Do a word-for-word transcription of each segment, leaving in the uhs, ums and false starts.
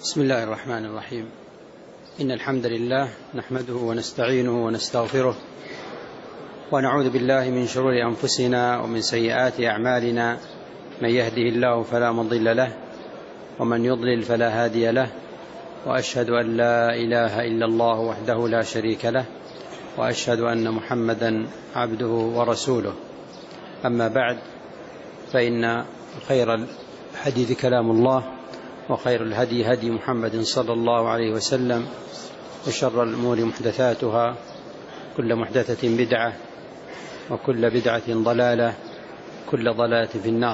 بسم الله الرحمن الرحيم. إن الحمد لله نحمده ونستعينه ونستغفره ونعوذ بالله من شرور أنفسنا ومن سيئات أعمالنا، من يهده الله فلا مضل له ومن يضلل فلا هادي له، وأشهد أن لا إله إلا الله وحده لا شريك له، وأشهد أن محمدا عبده ورسوله. أما بعد، فإن خير الحديث كلام الله، وخير الهدي هدي محمد صلى الله عليه وسلم، وشر الأمور محدثاتها، كل محدثة بدعة، وكل بدعة ضلالة، كل ضلالة في النار.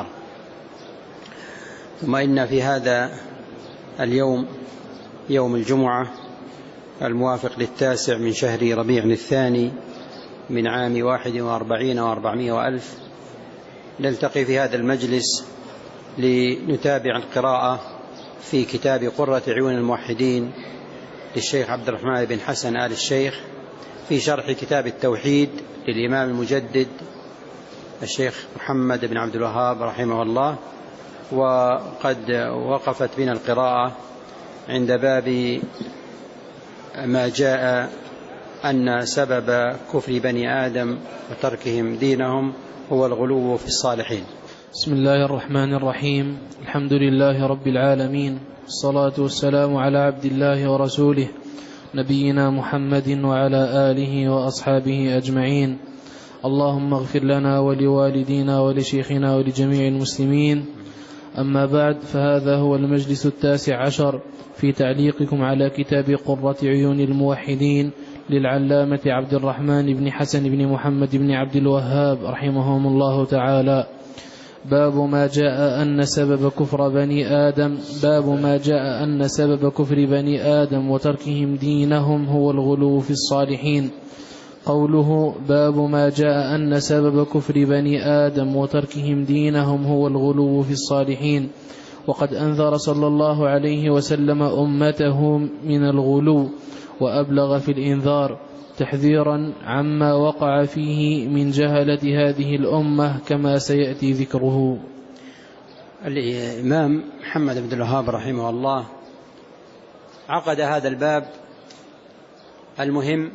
ثم إن في هذا اليوم، يوم الجمعة الموافق للتاسع من شهر ربيع الثاني من عام واحد وأربعين وأربعمائة وألف، نلتقي في هذا المجلس لنتابع القراءة في كتاب قرة عيون الموحدين للشيخ عبد الرحمن بن حسن آل الشيخ، في شرح كتاب التوحيد للإمام المجدد الشيخ محمد بن عبد الوهاب رحمه الله. وقد وقفت بنا القراءة عند باب ما جاء أن سبب كفر بني آدم وتركهم دينهم هو الغلو في الصالحين. بسم الله الرحمن الرحيم. الحمد لله رب العالمين، الصلاة والسلام على عبد الله ورسوله نبينا محمد وعلى آله وأصحابه أجمعين. اللهم اغفر لنا ولوالدينا ولشيخنا ولجميع المسلمين. أما بعد، فهذا هو المجلس التاسع عشر في تعليقكم على كتاب قرة عيون الموحدين للعلامة عبد الرحمن بن حسن بن محمد بن عبد الوهاب رحمهم الله تعالى. باب ما جاء أن سبب كفر بني آدم باب ما جاء أن سبب كفر بني آدم وتركهم دينهم هو الغلو في الصالحين. قوله باب ما جاء أن سبب كفر بني آدم وتركهم دينهم هو الغلو في الصالحين، وقد أنذر صلى الله عليه وسلم أمته من الغلو، وأبلغ في الإنذار تحذيرا عما وقع فيه من جهلة هذه الأمة كما سيأتي ذكره. الإمام محمد بن عبد الوهاب رحمه الله عقد هذا الباب المهم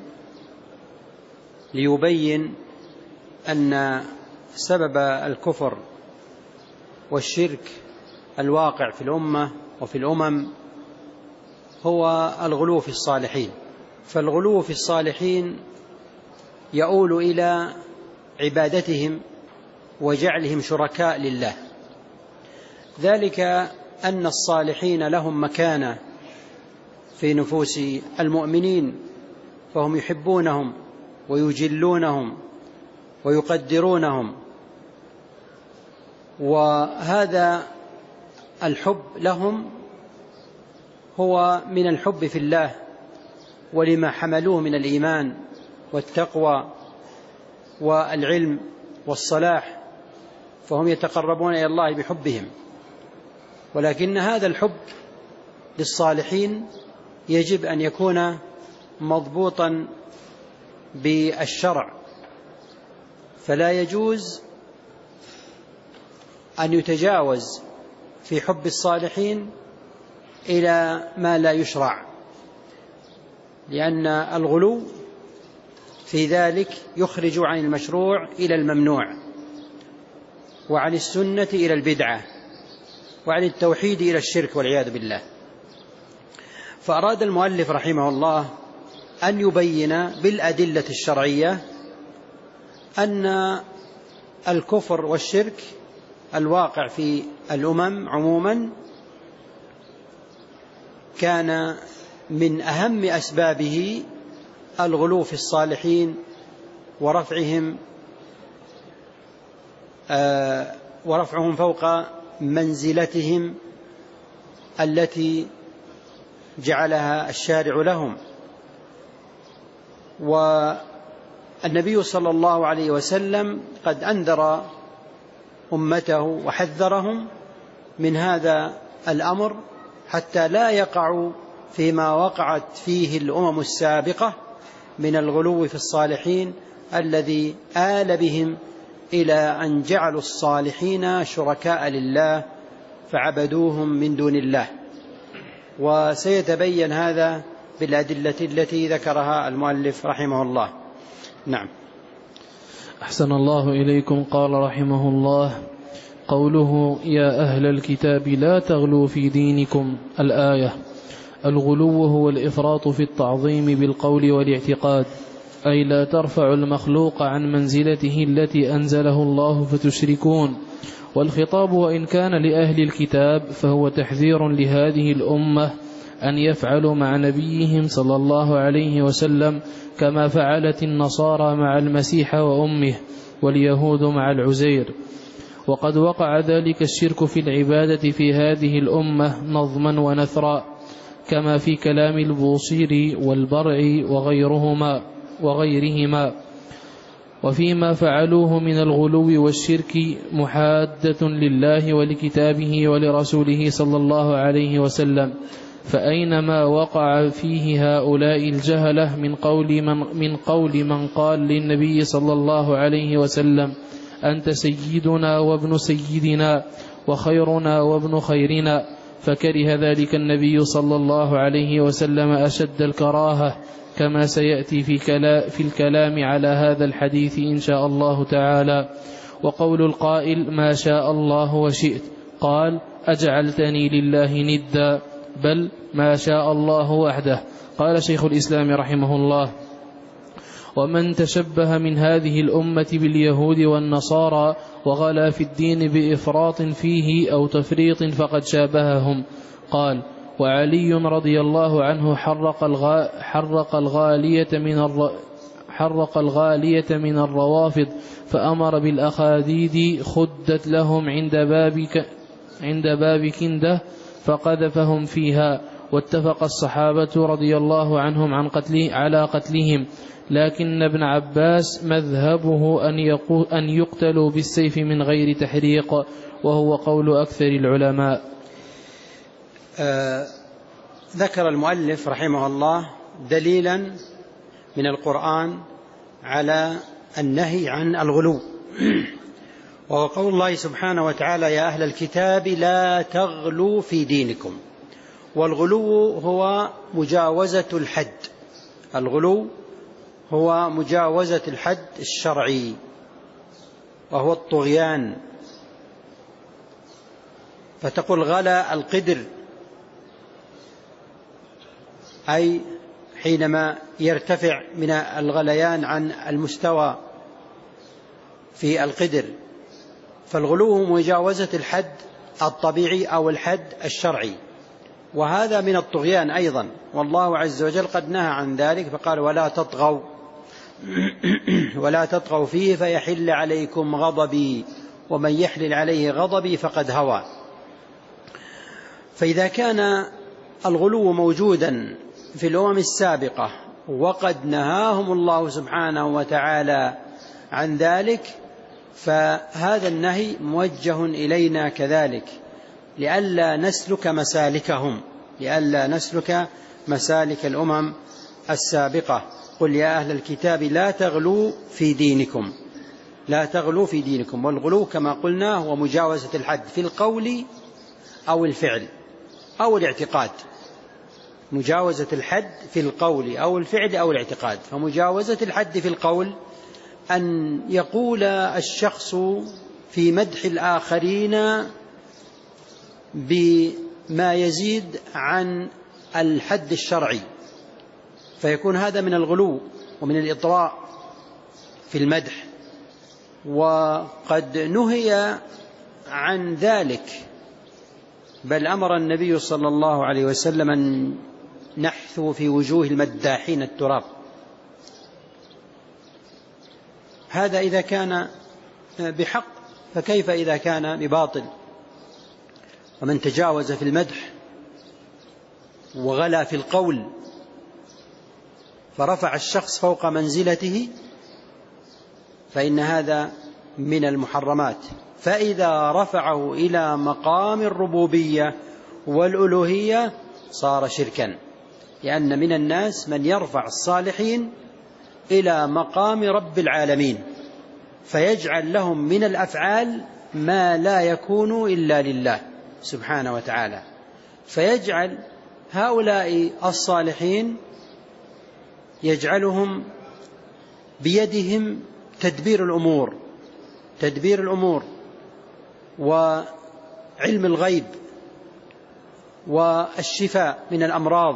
ليبين أن سبب الكفر والشرك الواقع في الأمة وفي الأمم هو الغلو في الصالحين. فالغلو في الصالحين يؤول إلى عبادتهم وجعلهم شركاء لله، ذلك أن الصالحين لهم مكانة في نفوس المؤمنين، فهم يحبونهم ويجلونهم ويقدرونهم، وهذا الحب لهم هو من الحب في الله ولما حملوه من الإيمان والتقوى والعلم والصلاح، فهم يتقربون إلى الله بحبهم. ولكن هذا الحب للصالحين يجب أن يكون مضبوطا بالشرع، فلا يجوز أن يتجاوز في حب الصالحين إلى ما لا يشرع، لأن الغلو في ذلك يخرج عن المشروع إلى الممنوع، وعن السنة إلى البدعة، وعن التوحيد إلى الشرك والعياذ بالله. فأراد المؤلف رحمه الله أن يبين بالأدلة الشرعية أن الكفر والشرك الواقع في الأمم عموما كان من أهم أسبابه الغلو في الصالحين ورفعهم آه ورفعهم فوق منزلتهم التي جعلها الشارع لهم. والنبي صلى الله عليه وسلم قد أنذر أمته وحذرهم من هذا الأمر حتى لا يقعوا فيما وقعت فيه الأمم السابقة من الغلو في الصالحين الذي آل بهم إلى أن جعلوا الصالحين شركاء لله فعبدوهم من دون الله. وسيتبين هذا بالأدلة التي ذكرها المؤلف رحمه الله. نعم. أحسن الله إليكم. قال رحمه الله: قوله يا أهل الكتاب لا تغلوا في دينكم، الآية. الغلو هو الإفراط في التعظيم بالقول والاعتقاد، أي لا ترفع المخلوق عن منزلته التي أنزله الله فتشركون. والخطاب وإن كان لأهل الكتاب فهو تحذير لهذه الأمة أن يفعلوا مع نبيهم صلى الله عليه وسلم كما فعلت النصارى مع المسيح وأمه، واليهود مع العزير. وقد وقع ذلك الشرك في العبادة في هذه الأمة نظما ونثرا، كما في كلام البوصيري والبرع وغيرهما وغيرهما وفيما فعلوه من الغلو والشرك محادة لله ولكتابه ولرسوله صلى الله عليه وسلم. فأينما وقع فيه هؤلاء الجهلة من قول من, من قول من قال للنبي صلى الله عليه وسلم أنت سيدنا وابن سيدنا وخيرنا وابن خيرنا، فكره ذلك النبي صلى الله عليه وسلم أشد الكراهة، كما سيأتي في, كلا في الكلام على هذا الحديث إن شاء الله تعالى. وقول القائل ما شاء الله وشئت، قال أجعلتني لله ندا، بل ما شاء الله وحده. قال شيخ الإسلام رحمه الله: ومن تشبه من هذه الأمة باليهود والنصارى وغلا في الدين بإفراط فيه أو تفريط فقد شابههم. قال: وعلي رضي الله عنه حرق, الغا حرق, الغالية من الر حرق الغالية من الروافض، فأمر بالأخاديد خدت لهم عند باب, عند باب كنده فقذفهم فيها. واتفق الصحابة رضي الله عنهم عن قتله على قتلهم، لكن ابن عباس مذهبه أن, أن يقتلوا بالسيف من غير تحريق، وهو قول أكثر العلماء. آه ذكر المؤلف رحمه الله دليلا من القرآن على النهي عن الغلو، وهو قول الله سبحانه وتعالى يا أهل الكتاب لا تغلوا في دينكم. والغلو هو مجاوزة الحد، الغلو هو مجاوزة الحد الشرعي، وهو الطغيان. فتقول غلا القدر، أي حينما يرتفع من الغليان عن المستوى في القدر. فالغلو هو مجاوزة الحد الطبيعي أو الحد الشرعي، وهذا من الطغيان أيضا. والله عز وجل قد نهى عن ذلك فقال ولا تطغوا ولا تطغوا فيه فيحل عليكم غضبي ومن يحلل عليه غضبي فقد هوى. فإذا كان الغلو موجودا في الأمم السابقة وقد نهاهم الله سبحانه وتعالى عن ذلك، فهذا النهي موجه إلينا كذلك، لئلا نسلك مسالكهم، لئلا نسلك مسالك الأمم السابقة. قل يا أهل الكتاب لا تغلوا في دينكم، لا تغلوا في دينكم. والغلو كما قلنا هو مجاوزة الحد في القول أو الفعل أو الاعتقاد، مجاوزة الحد في القول أو الفعل أو الاعتقاد. فمجاوزة الحد في القول أن يقول الشخص في مدح الآخرين بما يزيد عن الحد الشرعي، فيكون هذا من الغلو ومن الإطراء في المدح. وقد نهي عن ذلك، بل أمر النبي صلى الله عليه وسلم أن نحثو في وجوه المداحين التراب. هذا إذا كان بحق، فكيف إذا كان بباطل؟ ومن تجاوز في المدح وغلا في القول فرفع الشخص فوق منزلته فإن هذا من المحرمات. فإذا رفعه إلى مقام الربوبية والألوهية صار شركا، لأن من الناس من يرفع الصالحين إلى مقام رب العالمين فيجعل لهم من الأفعال ما لا يكون إلا لله سبحانه وتعالى، فيجعل هؤلاء الصالحين يجعلهم بيدهم تدبير الأمور تدبير الأمور وعلم الغيب والشفاء من الأمراض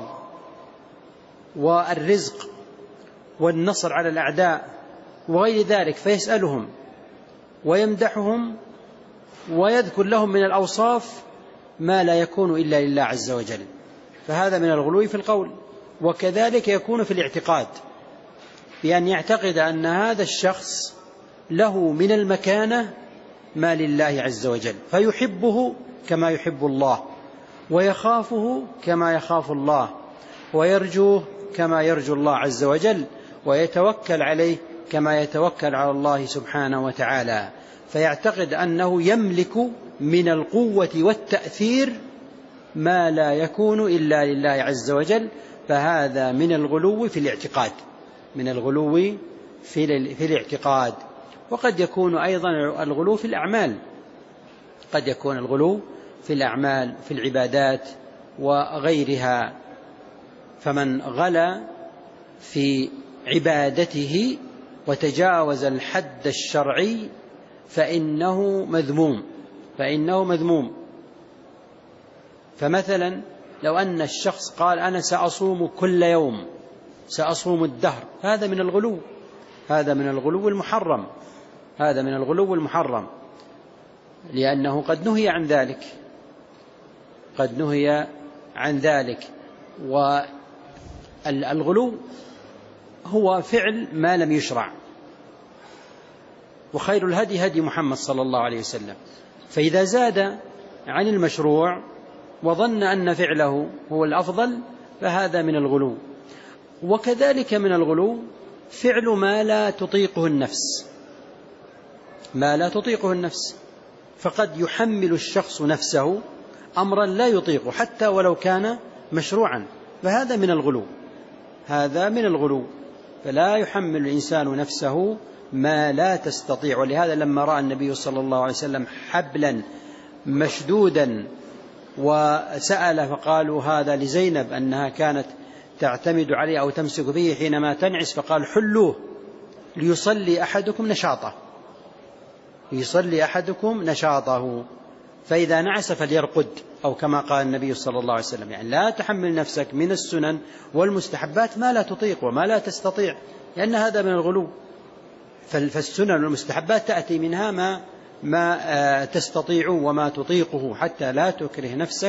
والرزق والنصر على الأعداء وغير ذلك، فيسألهم ويمدحهم ويذكر لهم من الأوصاف ما لا يكون إلا لله عز وجل، فهذا من الغلو في القول. وكذلك يكون في الاعتقاد، بأن يعتقد أن هذا الشخص له من المكانة ما لله عز وجل، فيحبه كما يحب الله، ويخافه كما يخاف الله، ويرجوه كما يرجو الله عز وجل، ويتوكل عليه كما يتوكل على الله سبحانه وتعالى، فيعتقد أنه يملك من القوة والتأثير ما لا يكون إلا لله عز وجل، فهذا من الغلو في الاعتقاد من الغلو في الاعتقاد. وقد يكون أيضا الغلو في الأعمال، قد يكون الغلو في الأعمال في العبادات وغيرها، فمن غلا في عبادته وتجاوز الحد الشرعي فإنه مذموم فإنه مذموم فمثلا لو أن الشخص قال أنا سأصوم كل يوم، سأصوم الدهر، هذا من الغلو هذا من الغلو المحرم هذا من الغلو المحرم لأنه قد نهي عن ذلك قد نهي عن ذلك والغلو هو فعل ما لم يشرع، وخير الهدي هدي محمد صلى الله عليه وسلم، فإذا زاد عن المشروع وظن أن فعله هو الأفضل فهذا من الغلو. وكذلك من الغلو فعل ما لا تطيقه النفس ما لا تطيقه النفس فقد يحمل الشخص نفسه أمرا لا يطيقه حتى ولو كان مشروعا، فهذا من الغلو هذا من الغلو فلا يحمل الإنسان نفسه ما لا تستطيع. ولهذا لما رأى النبي صلى الله عليه وسلم حبلا مشدودا وسأل فقالوا هذا لزينب أنها كانت تعتمد عليه أو تمسك به حينما تنعس، فقال حلوه ليصلي أحدكم نشاطه ليصلي أحدكم نشاطه فإذا نعس فليرقد، أو كما قال النبي صلى الله عليه وسلم، يعني لا تحمل نفسك من السنن والمستحبات ما لا تطيق وما لا تستطيع، لأن هذا من الغلو. فالسنن والمستحبات تأتي منها ما ما تستطيع وما تطيقه، حتى لا تكره نفسك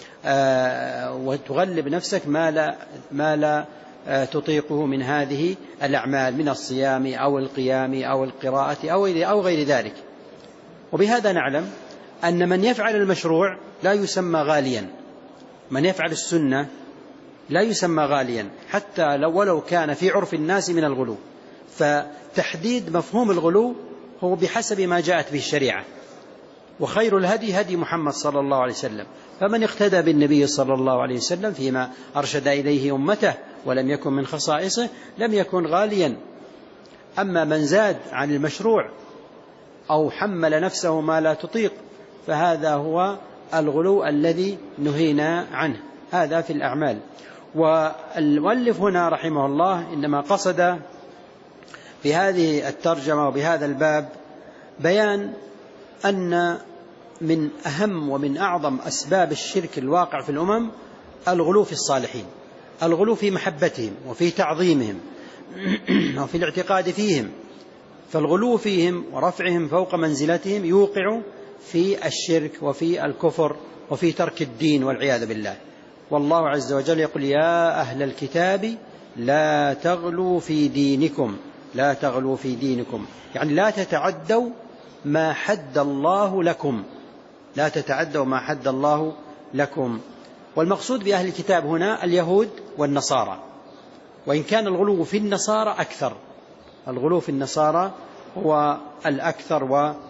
وتغلب نفسك ما لا ما لا تطيقه من هذه الأعمال من الصيام أو القيام أو القراءة أو غير ذلك. وبهذا نعلم أن من يفعل المشروع لا يسمى غاليا، من يفعل السنة لا يسمى غاليا حتى لو ولو كان في عرف الناس من الغلو. فتحديد مفهوم الغلو هو بحسب ما جاءت به الشريعة، وخير الهدي هدي محمد صلى الله عليه وسلم، فمن اقتدى بالنبي صلى الله عليه وسلم فيما أرشد إليه أمته ولم يكن من خصائصه لم يكن غاليا. أما من زاد عن المشروع أو حمل نفسه ما لا تطيق فهذا هو الغلو الذي نهينا عنه، هذا في الأعمال. والمؤلف هنا رحمه الله إنما قصد في هذه الترجمة وبهذا الباب بيان أن من أهم ومن أعظم أسباب الشرك الواقع في الأمم الغلو في الصالحين، الغلو في محبتهم وفي تعظيمهم وفي الاعتقاد فيهم، فالغلو فيهم ورفعهم فوق منزلتهم يوقع في الشرك وفي الكفر وفي ترك الدين والعياذ بالله. والله عز وجل يقول يا أهل الكتاب لا تغلوا في دينكم لا تغلوا في دينكم يعني لا تتعدوا ما حد الله لكم لا تتعدوا ما حد الله لكم. والمقصود بأهل الكتاب هنا اليهود والنصارى، وإن كان الغلو في النصارى أكثر، الغلو في النصارى هو الأكثر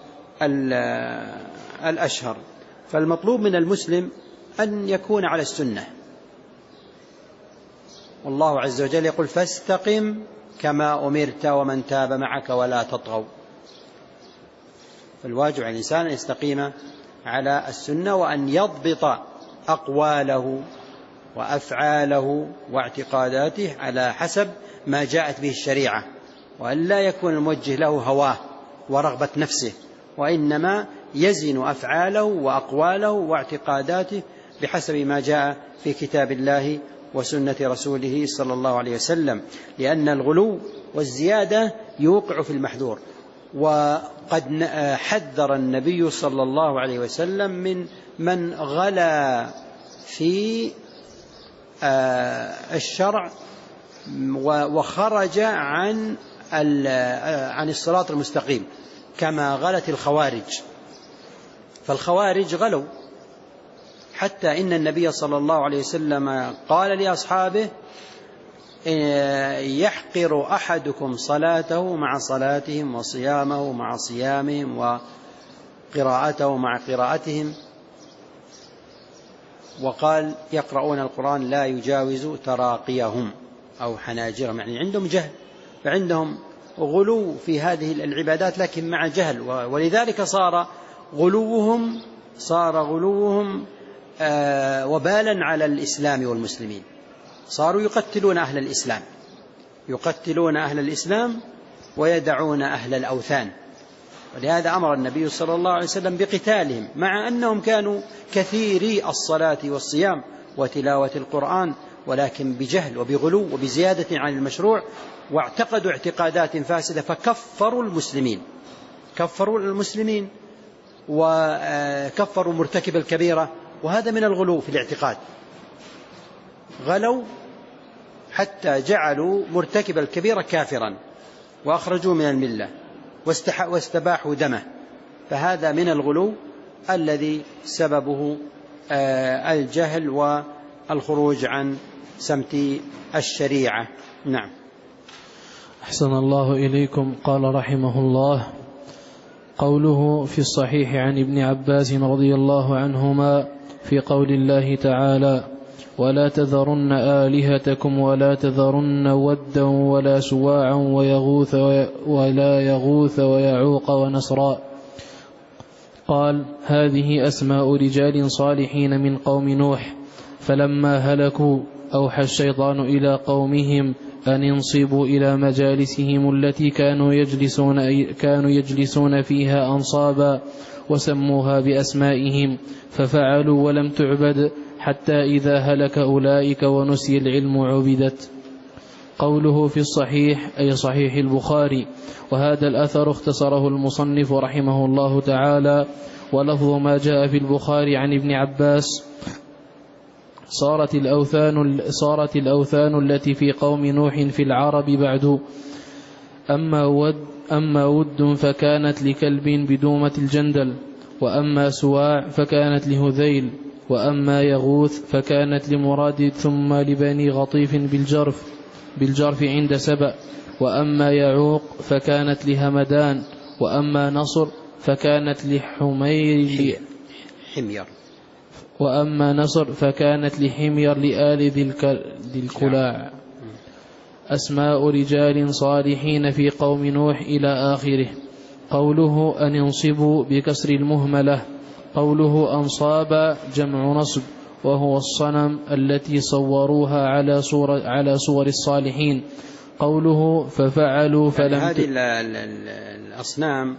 والأشهر. فالمطلوب من المسلم أن يكون على السنة، والله عز وجل يقول فاستقم كما أمرت ومن تاب معك ولا تطغوا. فالواجب على الإنسان أن يستقيم على السنة وأن يضبط أقواله وأفعاله واعتقاداته على حسب ما جاءت به الشريعة، وأن لا يكون الموجه له هواه ورغبة نفسه، وإنما يزن أفعاله وأقواله واعتقاداته بحسب ما جاء في كتاب الله وسنة رسوله صلى الله عليه وسلم، لأن الغلو والزيادة يوقع في المحذور. وقد حذر النبي صلى الله عليه وسلم من من غلا في الشرع وخرج عن عن الصراط المستقيم، كما غلت الخوارج. فالخوارج غلوا حتى إن النبي صلى الله عليه وسلم قال لأصحابه: يحقر أحدكم صلاته مع صلاتهم، وصيامه مع صيامهم، وقراءته مع قراءتهم. وقال: يقرؤون القرآن لا يجاوز تراقيهم أو حناجرهم، يعني عندهم جهل، فعندهم غلو في هذه العبادات لكن مع جهل، ولذلك صار غلوهم صار غلوهم آه وبالا على الإسلام والمسلمين. صاروا يقتلون أهل الإسلام يقتلون أهل الإسلام ويدعون أهل الأوثان، ولهذا أمر النبي صلى الله عليه وسلم بقتالهم، مع أنهم كانوا كثيري الصلاة والصيام وتلاوة القرآن، ولكن بجهل وبغلو وبزيادة عن المشروع، واعتقدوا اعتقادات فاسدة فكفروا المسلمين كفروا المسلمين وكفروا مرتكب الكبيرة. وهذا من الغلو في الاعتقاد، غلوا حتى جعلوا مرتكب الكبيرة كافرا وأخرجوا من الملة واستباحوا دمه، فهذا من الغلو الذي سببه الجهل والخروج عن سمت الشريعة. نعم. أحسن الله إليكم. قال رحمه الله: قوله في الصحيح عن ابن عباس رضي الله عنهما في قول الله تعالى: ولا تذرن آلهتكم ولا تذرن ودا ولا سواعا ويغوث ولا يغوث ويعوق ونسرا. قال: هذه أسماء رجال صالحين من قوم نوح، فلما هلكوا أوحى الشيطان إلى قومهم أن ينصبوا إلى مجالسهم التي كانوا يجلسون, كانوا يجلسون فيها أنصابا، وسموها بأسمائهم، ففعلوا ولم تعبد حتى إذا هلك أولئك ونسي العلم عبدت. قوله في الصحيح أي صحيح البخاري، وهذا الأثر اختصره المصنف رحمه الله تعالى، ولفظ ما جاء في البخاري عن ابن عباس: صارت الأوثان, صارت الأوثان التي في قوم نوح في العرب بعد، أما ود, أما ود فكانت لكلب بدومة الجندل، وأما سواع فكانت لهذيل، وأما يغوث فكانت لمراد ثم لبني غطيف بالجرف, بالجرف عند سبأ، وأما يعوق فكانت لهمدان، وأما نصر فكانت لحمير حمير وأما نصر فكانت لحمير لآل ذي الكلاع. أسماء رجال صالحين في قوم نوح إلى آخره. قوله أن ينصبوا بكسر المهملة. قوله أنصاب جمع نصب، وهو الصنم التي صوروها على صور, على صور الصالحين. قوله ففعلوا فلم هذه الأصنام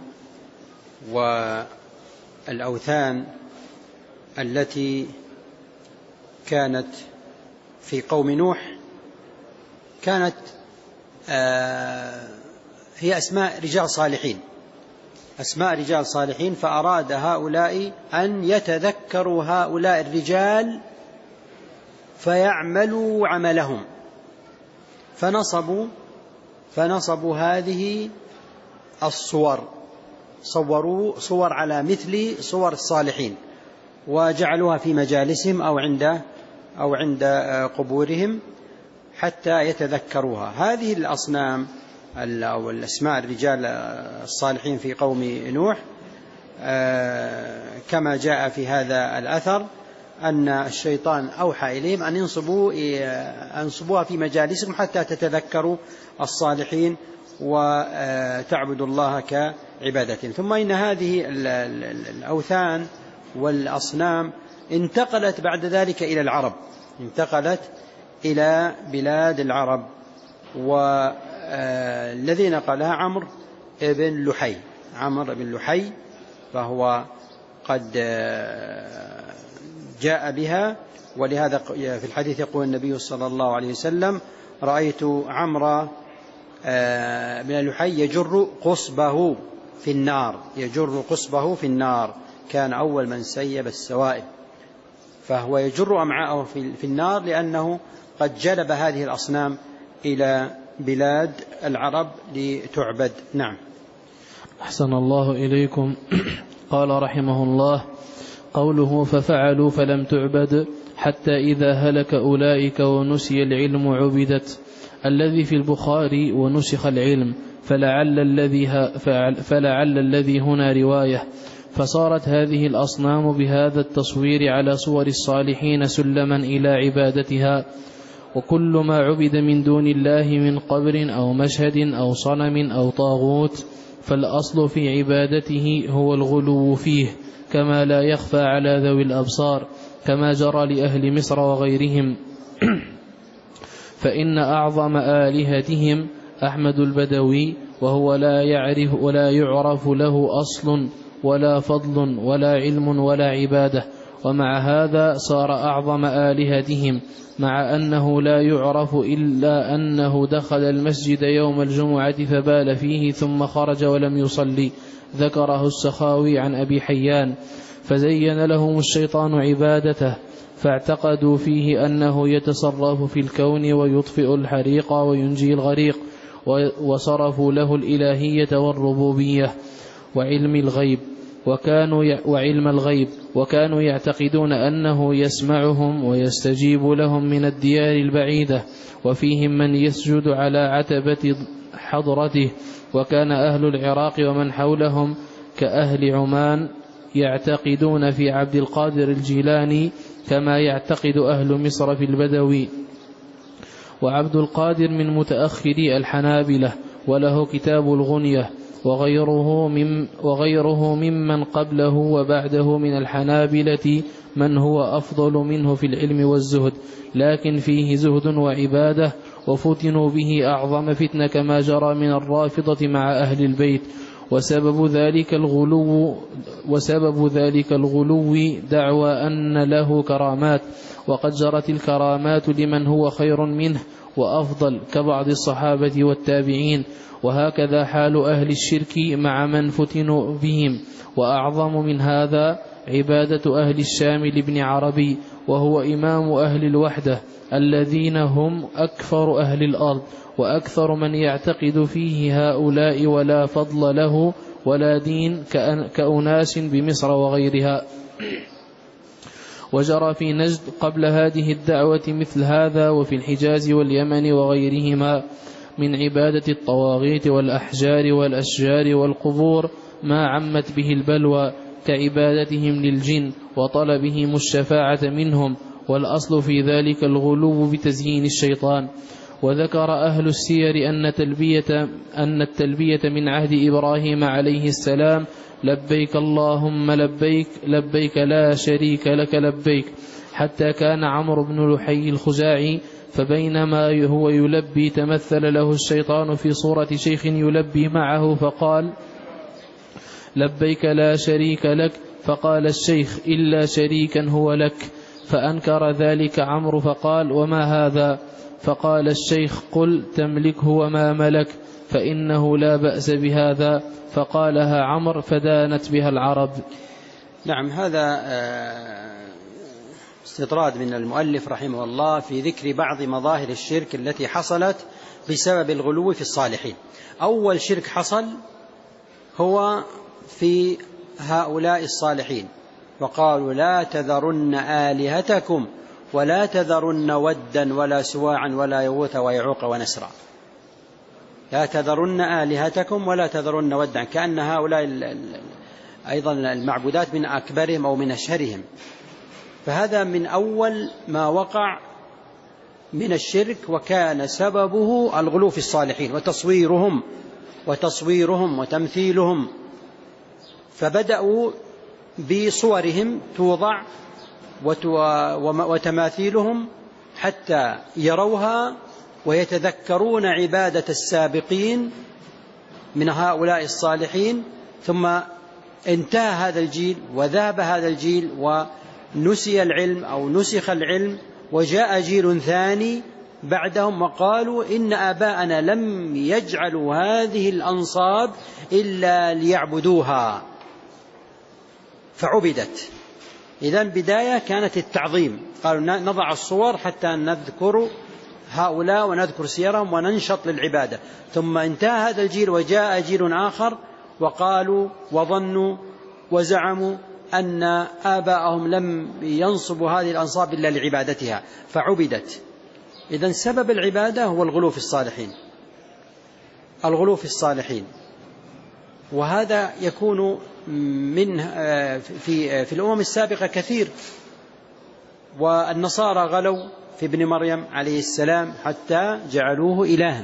والأوثان التي كانت في قوم نوح كانت آه هي أسماء رجال صالحين أسماء رجال صالحين فأراد هؤلاء أن يتذكروا هؤلاء الرجال فيعملوا عملهم، فنصبوا فنصبوا هذه الصور، صوروا صور على مثل صور الصالحين وجعلوها في مجالسهم أو عند أو عند قبورهم حتى يتذكروها. هذه الأصنام أو الأسماء الرجال الصالحين في قوم نوح كما جاء في هذا الأثر أن الشيطان أوحى إليهم أن ينصبوا أنصبوها في مجالسهم حتى تتذكروا الصالحين وتعبدوا الله كعبادتهم. ثم إن هذه الأوثان والأصنام انتقلت بعد ذلك إلى العرب، انتقلت إلى بلاد العرب، والذي نقلها عمرو بن لحي، عمرو بن لحي، فهو قد جاء بها. ولهذا في الحديث يقول النبي صلى الله عليه وسلم: رأيت عمرو بن لحي يجر قصبه في النار، يجر قصبه في النار، كان أول من سيب السوائب، فهو يجر أمعاءه في النار لأنه قد جلب هذه الأصنام إلى بلاد العرب لتعبد. نعم. أحسن الله إليكم. قال رحمه الله: قوله ففعلوا فلم تعبد حتى إذا هلك أولئك ونسي العلم عبدت، الذي في البخاري ونسخ العلم، فلعل الذي, فلعل الذي هنا رواية. فصارت هذه الأصنام بهذا التصوير على صور الصالحين سلما إلى عبادتها. وكل ما عبد من دون الله من قبر أو مشهد أو صنم أو طاغوت فالأصل في عبادته هو الغلو فيه، كما لا يخفى على ذوي الأبصار، كما جرى لأهل مصر وغيرهم. فإن أعظم آلهتهم أحمد البدوي، وهو لا يعرف ولا يعرف له أصل ولا فضل ولا علم ولا عبادة، ومع هذا صار أعظم آلهتهم، مع أنه لا يعرف إلا أنه دخل المسجد يوم الجمعة فبال فيه ثم خرج ولم يصلي. ذكره السخاوي عن أبي حيان. فزين لهم الشيطان عبادته، فاعتقدوا فيه أنه يتصرف في الكون ويطفئ الحريق وينجي الغريق، وصرفوا له الإلهية والربوبية وعلم الغيب وكانوا وعلم الغيب وكانوا يعتقدون أنه يسمعهم ويستجيب لهم من الديار البعيدة، وفيهم من يسجد على عتبة حضرته. وكان أهل العراق ومن حولهم كأهل عمان يعتقدون في عبد القادر الجيلاني كما يعتقد أهل مصر في البدوي. وعبد القادر من متأخري الحنابلة، وله كتاب الغنية، وغيره, من وغيره ممن قبله وبعده من الحنابلة من هو أفضل منه في العلم والزهد، لكن فيه زهد وعبادة، وفتنوا به أعظم فتنة كما جرى من الرافضة مع أهل البيت. وسبب ذلك الغلو وسبب ذلك الغلو دعوى أن له كرامات، وقد جرت الكرامات لمن هو خير منه وأفضل كبعض الصحابة والتابعين. وهكذا حال أهل الشرك مع من فتنوا بهم. وأعظم من هذا عبادة أهل الشام لابن عربي، وهو إمام أهل الوحدة الذين هم أكثر أهل الأرض، وأكثر من يعتقد فيه هؤلاء ولا فضل له ولا دين كأناس بمصر وغيرها. وجرى في نجد قبل هذه الدعوة مثل هذا، وفي الحجاز واليمن وغيرهما من عبادة الطواغيت والأحجار والأشجار والقبور ما عمت به البلوى، كعبادتهم للجن وطلبهم الشفاعة منهم، والأصل في ذلك الغلو بتزيين الشيطان. وذكر أهل السير أن تلبية أن التلبية من عهد إبراهيم عليه السلام لبيك اللهم لبيك لبيك لا شريك لك لبيك، حتى كان عمرو بن لحي الخزاعي فبينما هو يلبي تمثل له الشيطان في صورة شيخ يلبي معه فقال لبيك لا شريك لك، فقال الشيخ إلا شريكا هو لك، فأنكر ذلك عمرو فقال وما هذا؟ فقال الشيخ قل تملكه وما ملك، فإنه لا بأس بهذا، فقالها عمرو فدانت بها العرب. نعم، هذا استطراد من المؤلف رحمه الله في ذكر بعض مظاهر الشرك التي حصلت بسبب الغلو في الصالحين. أول شرك حصل هو في هؤلاء الصالحين، وقالوا لا تذرن آلهتكم ولا تذرن ودا ولا سواعا ولا يغوث ويعوق ونسرا. لا تذرن آلهتكم ولا تذرن ودا، كأن هؤلاء أيضا المعبودات من أكبرهم أو من أشهرهم. فهذا من أول ما وقع من الشرك، وكان سببه الغلو في الصالحين وتصويرهم وتصويرهم وتمثيلهم. فبدأوا بصورهم توضع وتماثيلهم حتى يروها ويتذكرون عبادة السابقين من هؤلاء الصالحين. ثم انتهى هذا الجيل وذهب هذا الجيل ونسي العلم أو نسخ العلم، وجاء جيل ثاني بعدهم وقالوا إن آباءنا لم يجعلوا هذه الأنصاب إلا ليعبدوها فعبدت. إذن بداية كانت التعظيم، قالوا نضع الصور حتى نذكر هؤلاء ونذكر سيرهم وننشط للعبادة. ثم انتهى هذا الجيل وجاء جيل آخر وقالوا وظنوا وزعموا أن آباءهم لم ينصبوا هذه الأنصاب إلا لعبادتها فعبدت. إذن سبب العبادة هو الغلو في الصالحين، الغلو في الصالحين. وهذا يكون من في في الأمم السابقة كثير. والنصارى غلوا في ابن مريم عليه السلام حتى جعلوه إلها.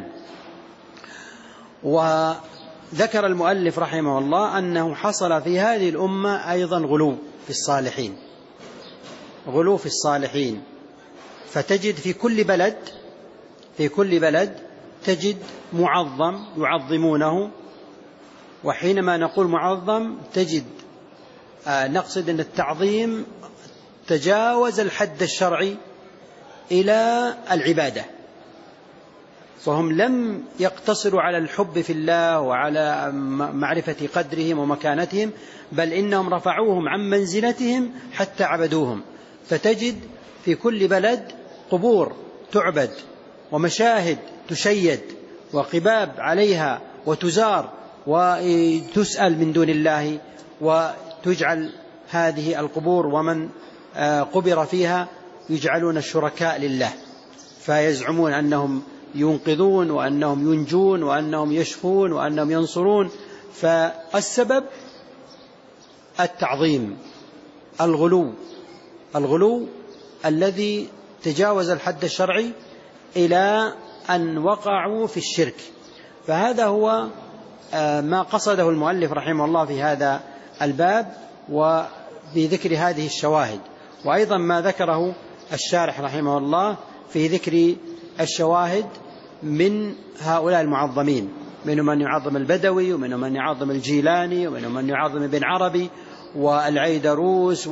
وذكر المؤلف رحمه الله أنه حصل في هذه الأمة أيضا غلو في الصالحين، غلو في الصالحين. فتجد في كل بلد في كل بلد تجد معظم يعظمونه. وحينما نقول معظم تجد آه نقصد أن التعظيم تجاوز الحد الشرعي إلى العبادة، فهم لم يقتصروا على الحب في الله وعلى معرفة قدرهم ومكانتهم، بل إنهم رفعوهم عن منزلتهم حتى عبدوهم. فتجد في كل بلد قبور تعبد ومشاهد تشيد وقباب عليها وتزار وتسأل من دون الله، وتجعل هذه القبور ومن قبر فيها يجعلون الشركاء لله، فيزعمون أنهم ينقذون وأنهم ينجون وأنهم يشفون وأنهم ينصرون. فالسبب التعظيم، الغلو الغلو الذي تجاوز الحد الشرعي إلى أن وقعوا في الشرك. فهذا هو ما قصده المؤلف رحمه الله في هذا الباب وفي ذكر هذه الشواهد. وأيضا ما ذكره الشارح رحمه الله في ذكر الشواهد من هؤلاء المعظمين، منهم من يعظم البدوي ومنهم من يعظم الجيلاني ومنهم من يعظم ابن عربي والعيدروس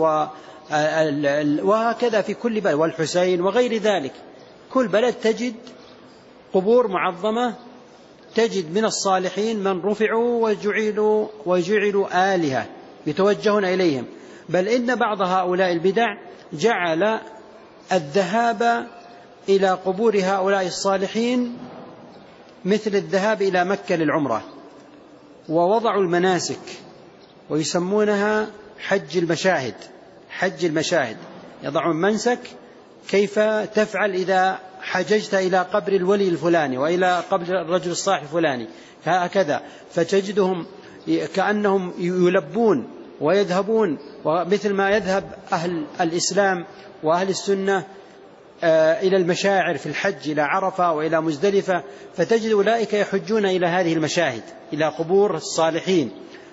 وهكذا في كل بلد، والحسين وغير ذلك. كل بلد تجد قبور معظمة، تجد من الصالحين من رفعوا وجعلوا, وجعلوا آلهة يتوجهون إليهم. بل إن بعض هؤلاء البدع جعل الذهاب إلى قبور هؤلاء الصالحين مثل الذهاب إلى مكة للعمرة، ووضعوا المناسك ويسمونها حج المشاهد. حج المشاهد يضعون منسك كيف تفعل إذا حججت إلى قبر الولي الفلاني وإلى قبر الرجل الصالح الفلاني هكذا. فتجدهم كأنهم يلبون ويذهبون، ومثل ما يذهب أهل الإسلام وأهل السنة إلى المشاعر في الحج إلى عرفة وإلى مزدلفة، فتجد أولئك يحجون إلى هذه المشاهد، إلى قبور الصالحين،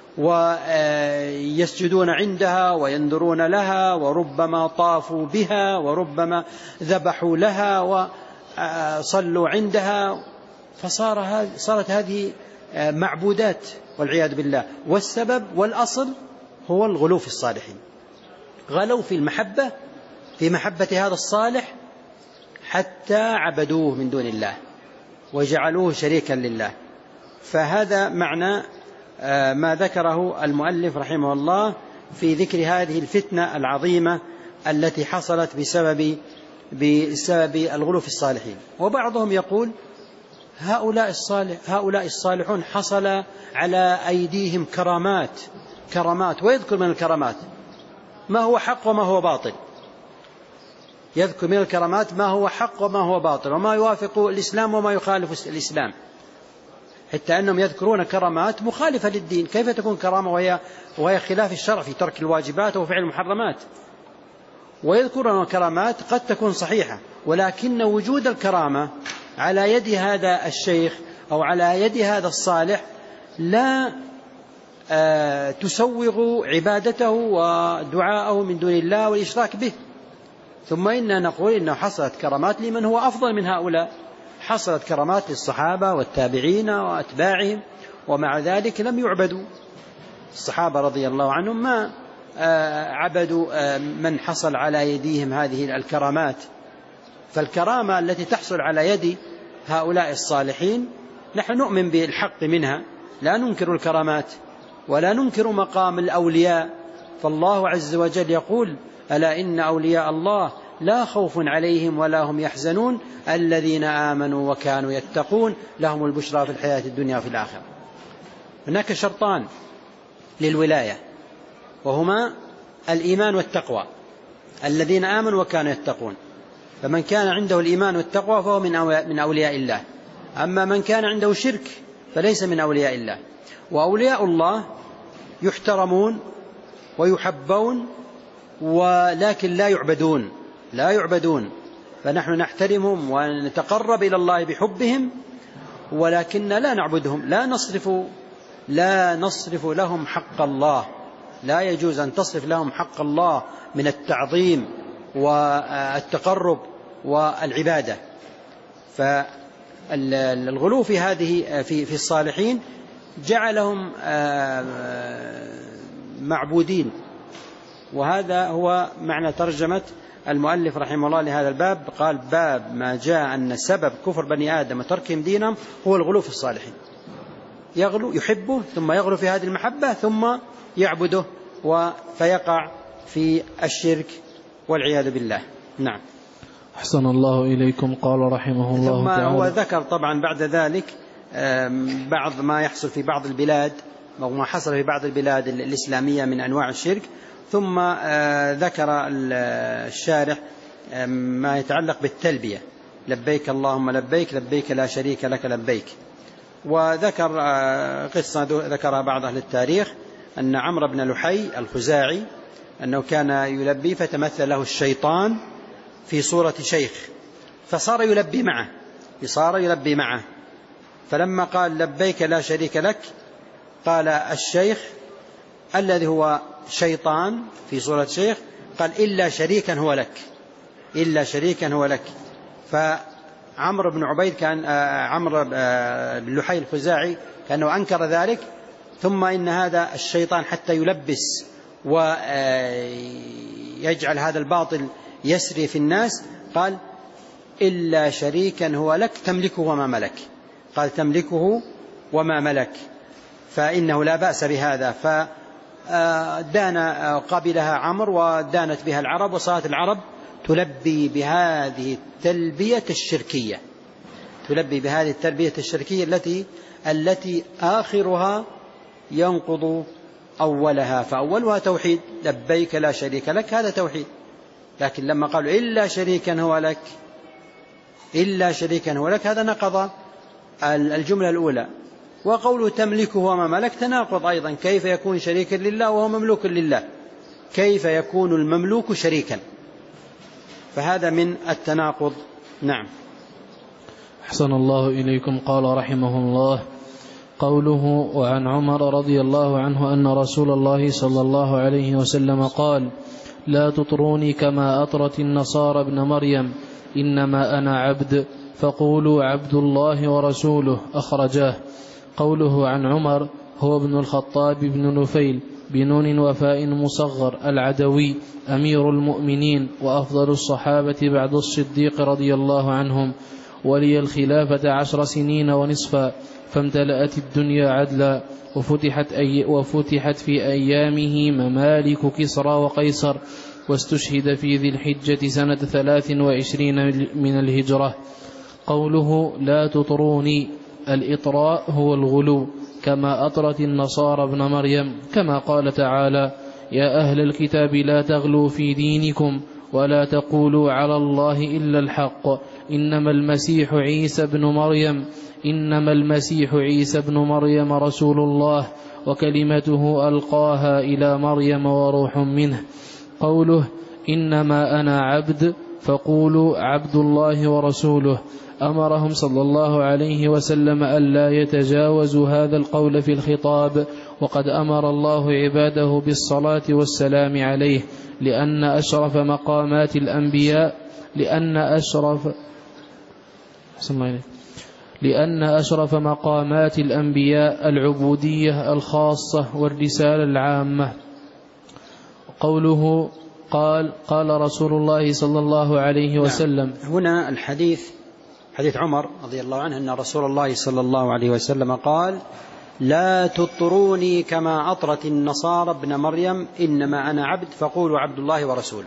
ويسجدون عندها وينذرون لها، وربما طافوا بها وربما ذبحوا لها وصلوا عندها. فصار صارت هذه معبودات والعياذ بالله. والسبب والأصل هو الغلو في الصالحين، غلوا في المحبة، في محبة هذا الصالح حتى عبدوه من دون الله وجعلوه شريكا لله. فهذا معنى ما ذكره المؤلف رحمه الله في ذكر هذه الفتنة العظيمة التي حصلت بسبب بسبب الغلو في الصالحين. وبعضهم يقول هؤلاء الصالح هؤلاء الصالحون حصل على أيديهم كرامات كرامات ويذكر من الكرامات ما هو حق وما هو باطل، يذكر من الكرامات ما هو حق وما هو باطل، وما يوافق الإسلام وما يخالف الإسلام، حتى أنهم يذكرون كرامات مخالفة للدين. كيف تكون كرامة وهي, وهي خلاف الشرع في ترك الواجبات وفعل المحرمات؟ ويذكرون كرامات قد تكون صحيحة، ولكن وجود الكرامة على يد هذا الشيخ أو على يد هذا الصالح لا تسوغ عبادته ودعاءه من دون الله والإشراك به، ثم إننا نقول إنه حصلت كرامات لمن هو أفضل من هؤلاء، حصلت كرامات للصحابة والتابعين وأتباعهم، ومع ذلك لم يعبدوا. الصحابة رضي الله عنهم ما عبدوا من حصل على يديهم هذه الكرامات. فالكرامة التي تحصل على يد هؤلاء الصالحين نحن نؤمن بالحق منها، لا ننكر الكرامات ولا ننكر مقام الأولياء. فالله عز وجل يقول: ألا إن أولياء الله لا خوف عليهم ولا هم يحزنون الذين آمنوا وكانوا يتقون لهم البشرى في الحياة الدنيا وفي الآخرة. هناك شرطان للولاية، وهما الإيمان والتقوى. الذين آمنوا وكانوا يتقون، فمن كان عنده الإيمان والتقوى فهو من أولياء الله. أما من كان عنده شرك فليس من أولياء الله. وأولياء الله يحترمون ويحبون ولكن لا يعبدون لا يعبدون فنحن نحترمهم ونتقرب إلى الله بحبهم، ولكن لا نعبدهم، لا نصرف لا نصرف لهم حق الله. لا يجوز أن تصرف لهم حق الله من التعظيم والتقرب والعبادة. فالغلو في هذه في في الصالحين جعلهم معبودين. وهذا هو معنى ترجمة المؤلف رحمه الله لهذا الباب. قال: باب ما جاء أن سبب كفر بني آدم وتركهم دينهم هو الغلو في الصالحين. يغلو، يحبه ثم يغلو في هذه المحبة ثم يعبده فيقع في الشرك والعياذ بالله. نعم. أحسن الله إليكم. قال رحمه الله ثم تعالى: هو ذكر طبعا بعد ذلك بعض ما يحصل في بعض البلاد أو ما حصل في بعض البلاد الإسلامية من أنواع الشرك. ثم ذكر الشارح ما يتعلق بالتلبية: لبيك اللهم لبيك، لبيك لا شريك لك لبيك. وذكر قصة ذكرها بعض أهل التاريخ أن عمرو بن لحي الخزاعي أنه كان يلبي فتمثل له الشيطان في صورة شيخ فصار يلبي معه صار يلبي معه فلما قال: لبيك لا شريك لك، قال الشيخ الذي هو شيطان في صورة شيخ قال: إلا شريكا هو لك إلا شريكا هو لك. فعمرو بن عبيد كان عمرو بن لحي الخزاعي كأنه أنكر ذلك. ثم إن هذا الشيطان حتى يلبس ويجعل هذا الباطل يسري في الناس قال: إلا شريكا هو لك تملكه وما ملك. قال: تملكه وما ملك، فإنه لا بأس بهذا. فدان قبلها عمرو ودانت بها العرب، وصارت العرب تلبي بهذه التلبية الشركية تلبي بهذه التلبية الشركية التي التي آخرها ينقض أولها. فأولها توحيد: لبيك لا شريك لك، هذا توحيد. لكن لما قالوا إلا شريكا هو لك إلا شريكا هو لك هذا نقض الجملة الأولى. وقوله تملكه وما ملك تناقض أيضا. كيف يكون شريكا لله وهو مملوك لله؟ كيف يكون المملوك شريكا؟ فهذا من التناقض. نعم. أحسن الله إليكم. قال رحمه الله: قوله: وعن عمر رضي الله عنه أن رسول الله صلى الله عليه وسلم قال: لا تطروني كما أطرت النصارى ابن مريم، إنما أنا عبد، فقولوا عبد الله ورسوله. أخرجاه. قوله عن عمر هو ابن الخطاب بن نفيل بنون وفاء مصغر العدوي، أمير المؤمنين وأفضل الصحابة بعد الصديق رضي الله عنهم، ولي الخلافة عشر سنين ونصفا، فامتلأت الدنيا عدلا، وفتحت, أي وفتحت في أيامه ممالك كسرى وقيصر، واستشهد في ذي الحجة سنة ثلاث وعشرين من الهجرة. قوله لا تطروني، الإطراء هو الغلو، كما أطرت النصارى ابن مريم، كما قال تعالى: يا أهل الكتاب لا تغلوا في دينكم ولا تقولوا على الله إلا الحق، إنما المسيح عيسى بن مريم إنما المسيح عيسى بن مريم رسول الله وكلمته ألقاها إلى مريم وروح منه. قوله إنما أنا عبد، فقولوا عبد الله ورسوله، أمرهم صلى الله عليه وسلم ألا يتجاوزوا هذا القول في الخطاب، وقد أمر الله عباده بالصلاة والسلام عليه، لأن أشرف مقامات الأنبياء لأن أشرف لأن أشرف مقامات الأنبياء العبودية الخاصة والرسالة العامة. قوله قال قال رسول الله صلى الله عليه وسلم. نعم. هنا الحديث حديث عمر رضي الله عنه أن رسول الله صلى الله عليه وسلم قال: لا تطروني كما أطرت النصارى ابن مريم إنما أنا عبد فقولوا عبد الله ورسوله.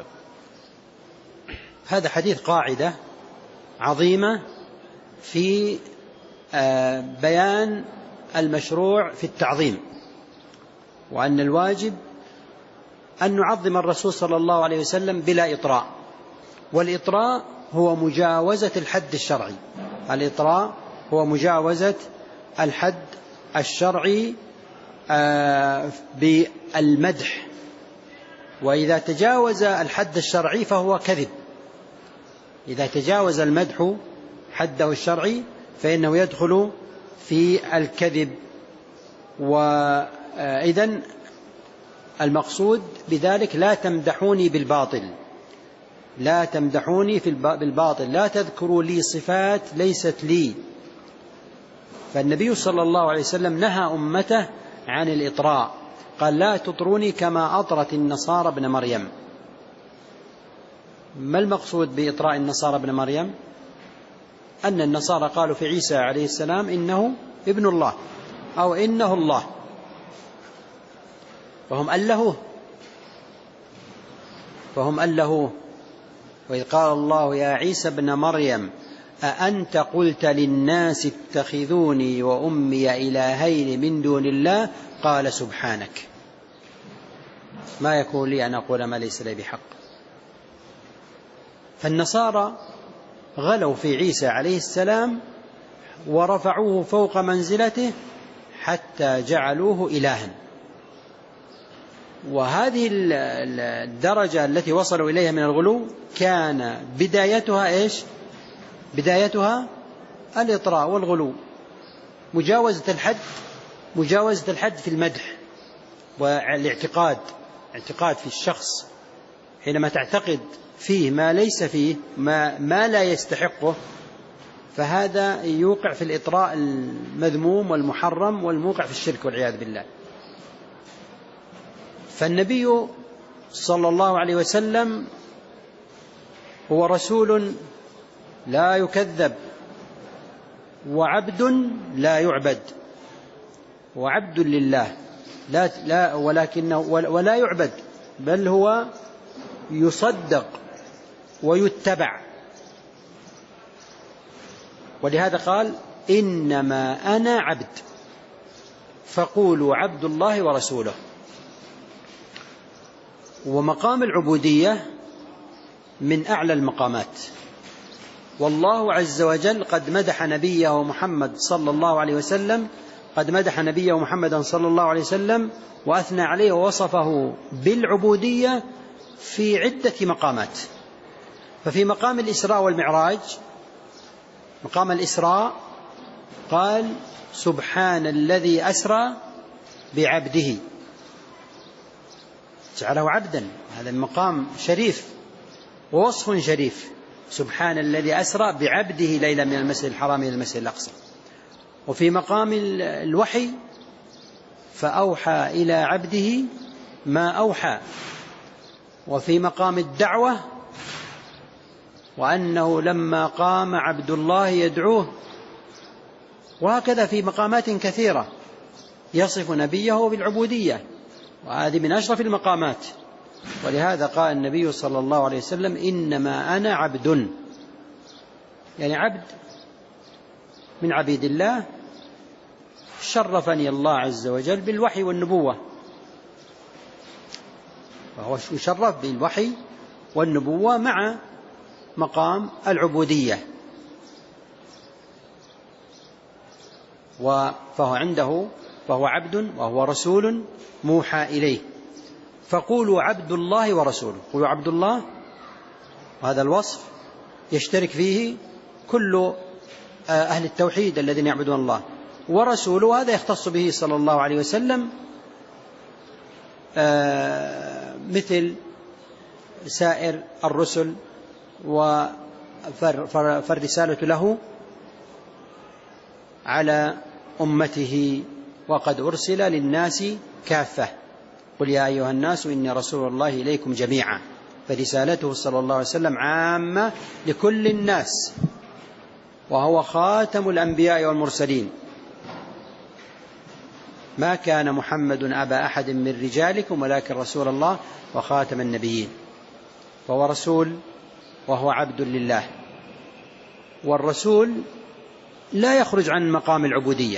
هذا حديث قاعدة عظيمة في بيان المشروع في التعظيم، وأن الواجب أن نعظم الرسول صلى الله عليه وسلم بلا إطراء. والإطراء هو مجاوزة الحد الشرعي الإطراء هو مجاوزة الحد الشرعي بالمدح، وإذا تجاوز الحد الشرعي فهو كذب. إذا تجاوز المدح حده الشرعي فإنه يدخل في الكذب. وإذن المقصود بذلك لا تمدحوني بالباطل لا تمدحوني في بالباطل لا تذكروا لي صفات ليست لي. فالنبي صلى الله عليه وسلم نهى أمته عن الإطراء، قال: لا تطروني كما أطرت النصارى ابن مريم. ما المقصود بإطراء النصارى ابن مريم؟ أن النصارى قالوا في عيسى عليه السلام إنه ابن الله أو إنه الله، فهم ألهوه فهم ألهوه وإذ قال الله يا عيسى ابن مريم أأنت قلت للناس اتخذوني وأمي إلهين من دون الله قال سبحانك ما يكون لي أن أقول ما ليس لي بحق. فالنصارى غلوا في عيسى عليه السلام ورفعوه فوق منزلته حتى جعلوه إلها. وهذه الدرجة التي وصلوا إليها من الغلو كان بدايتها إيش؟ بدايتها الإطراء والغلو، مجاوزة الحد مجاوزة الحد في المدح والاعتقاد اعتقاد في الشخص. حينما تعتقد فيه ما ليس فيه ما, ما لا يستحقه فهذا يوقع في الإطراء المذموم والمحرم والموقع في الشرك والعياذ بالله. فالنبي صلى الله عليه وسلم هو رسول لا يكذب وعبد لا يعبد، وعبد لله لا لا ولكنه ولا يعبد، بل هو يصدق ويتبع. ولهذا قال: إنما أنا عبد فقولوا عبد الله ورسوله. ومقام العبودية من أعلى المقامات، والله عز وجل قد مدح نبيه محمد صلى الله عليه وسلم قد مدح نبيه محمدا صلى الله عليه وسلم وأثنى عليه ووصفه بالعبودية في عدة مقامات. ففي مقام الإسراء والمعراج، مقام الإسراء قال: سبحان الذي أسرى بعبده، جعله عبدا. هذا المقام شريف ووصف شريف، سبحان الذي أسرى بعبده ليلا من المسجد الحرام إلى المسجد الأقصى. وفي مقام الوحي فأوحى إلى عبده ما أوحى. وفي مقام الدعوة وأنه لما قام عبد الله يدعوه. وهكذا في مقامات كثيرة يصف نبيه بالعبودية، وهذه من أشرف المقامات. ولهذا قال النبي صلى الله عليه وسلم: إنما أنا عبد، يعني عبد من عبيد الله شرفني الله عز وجل بالوحي والنبوة، فهو يشرف بالوحي والنبوة مع مقام العبودية، فهو عنده فهو عبد وهو رسول موحى إليه. فقولوا عبد الله ورسوله، قولوا عبد الله، وهذا الوصف يشترك فيه كل أهل التوحيد الذين يعبدون الله، ورسوله هذا يختص به صلى الله عليه وسلم، مثل سائر الرسل، فالرسالة له على أمته، وقد أرسل للناس كافة. قل يا أيها الناس إني رسول الله إليكم جميعا، فرسالته صلى الله عليه وسلم عامة لكل الناس، وهو خاتم الأنبياء والمرسلين. ما كان محمد أبا أحد من رجالكم ولكن رسول الله وخاتم النبيين. فهو رسول وهو عبد لله، والرسول لا يخرج عن مقام العبودية،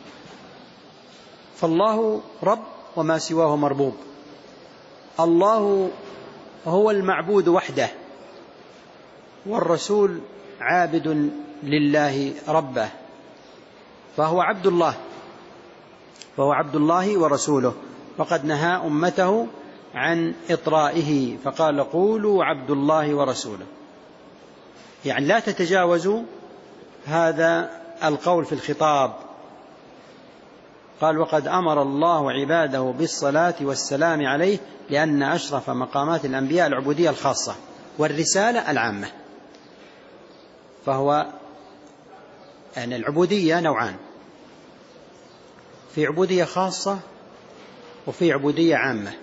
فالله رب وما سواه مربوب. الله هو المعبود وحده، والرسول عابد لله ربه، فهو عبد الله فهو عبد الله ورسوله. وقد نهى أمته عن إطرائه فقال قولوا عبد الله ورسوله، يعني لا تتجاوزوا هذا القول في الخطاب. قال وقد أمر الله عباده بالصلاة والسلام عليه، لأن أشرف مقامات الأنبياء العبودية الخاصة والرسالة العامة. فهو أن العبودية نوعان، في عبودية خاصة وفي عبودية عامة.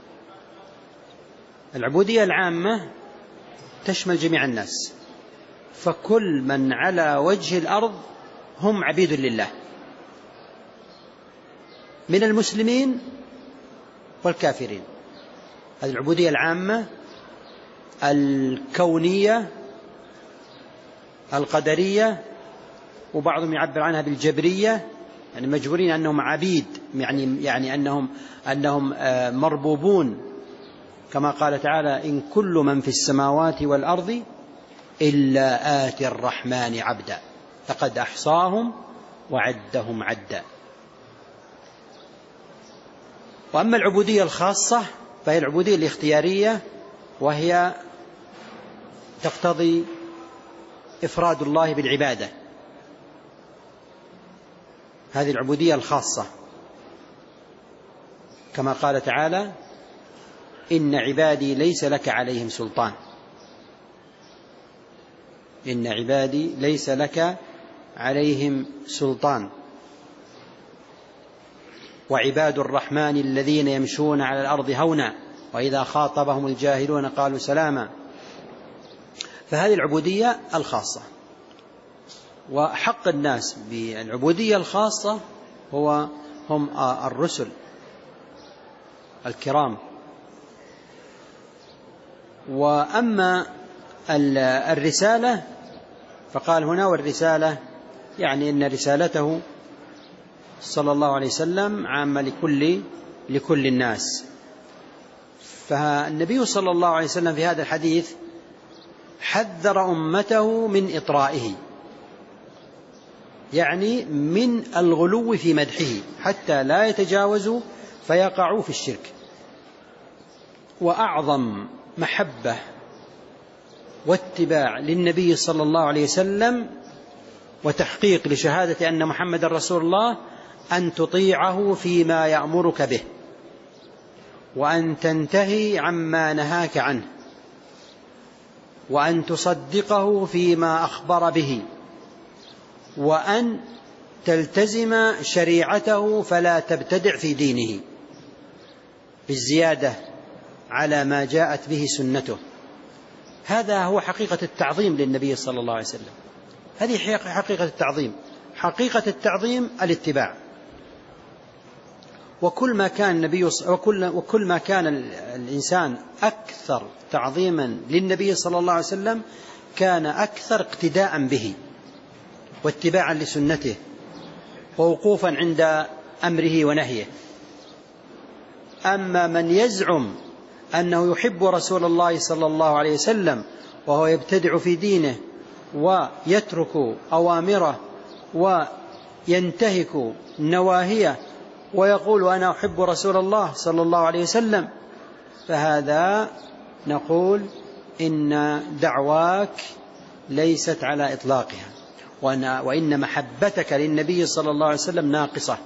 العبودية العامة تشمل جميع الناس، فكل من على وجه الأرض هم عبيد لله، من المسلمين والكافرين. هذه العبودية العامة الكونية القدرية، وبعضهم يعبر عنها بالجبرية، يعني مجبورين أنهم عبيد، يعني يعني أنهم أنهم مربوبون، كما قال تعالى إن كل من في السماوات والأرض إلا آتي الرحمن عبدا لقد أحصاهم وعدهم عدا. وأما العبودية الخاصة فهي العبودية الاختيارية، وهي تقتضي إفراد الله بالعبادة. هذه العبودية الخاصة، كما قال تعالى إن عبادي ليس لك عليهم سلطان إن عبادي ليس لك عليهم سلطان وعباد الرحمن الذين يمشون على الأرض هونا وإذا خاطبهم الجاهلون قالوا سلاما. فهذه العبودية الخاصة. وحق الناس بالعبودية الخاصة هو هم الرسل الكرام. وأما الرسالة فقال هنا والرسالة يعني أن رسالته صلى الله عليه وسلم عامة لكل لكل الناس. فالنبي صلى الله عليه وسلم في هذا الحديث حذر أمته من إطرائه، يعني من الغلو في مدحه حتى لا يتجاوزوا فيقعوا في الشرك. وأعظم محبة واتباع للنبي صلى الله عليه وسلم وتحقيق لشهادة أن محمد رسول الله أن تطيعه فيما يأمرك به، وأن تنتهي عما نهاك عنه، وأن تصدقه فيما أخبر به، وأن تلتزم شريعته فلا تبتدع في دينه بالزيادة على ما جاءت به سنته. هذا هو حقيقة التعظيم للنبي صلى الله عليه وسلم. هذه حقيقة التعظيم. حقيقة التعظيم الاتباع. وكل ما كان النبي وكل وكل ما كان الإنسان أكثر تعظيما للنبي صلى الله عليه وسلم كان أكثر اقتداء به واتباعا لسنته ووقوفا عند أمره ونهيه. أما من يزعم أنه يحب رسول الله صلى الله عليه وسلم وهو يبتدع في دينه ويترك أوامره وينتهك نواهيه ويقول أنا أحب رسول الله صلى الله عليه وسلم، فهذا نقول إن دعواك ليست على إطلاقها، وإن محبتك للنبي صلى الله عليه وسلم ناقصة،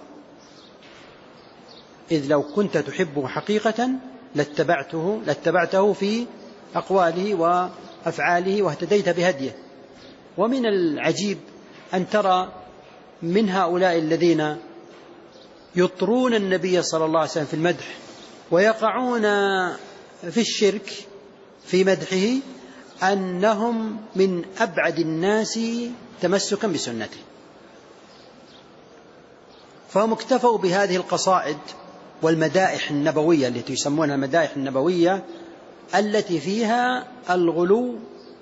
إذ لو كنت تحبه حقيقة لاتبعته, لاتبعته في أقواله وأفعاله واهتديت بهديه. ومن العجيب أن ترى من هؤلاء الذين يطرون النبي صلى الله عليه وسلم في المدح ويقعون في الشرك في مدحه أنهم من أبعد الناس تمسكا بسنته، فهم اكتفوا بهذه القصائد والمدائح النبوية التي يسمونها المدائح النبوية التي فيها الغلو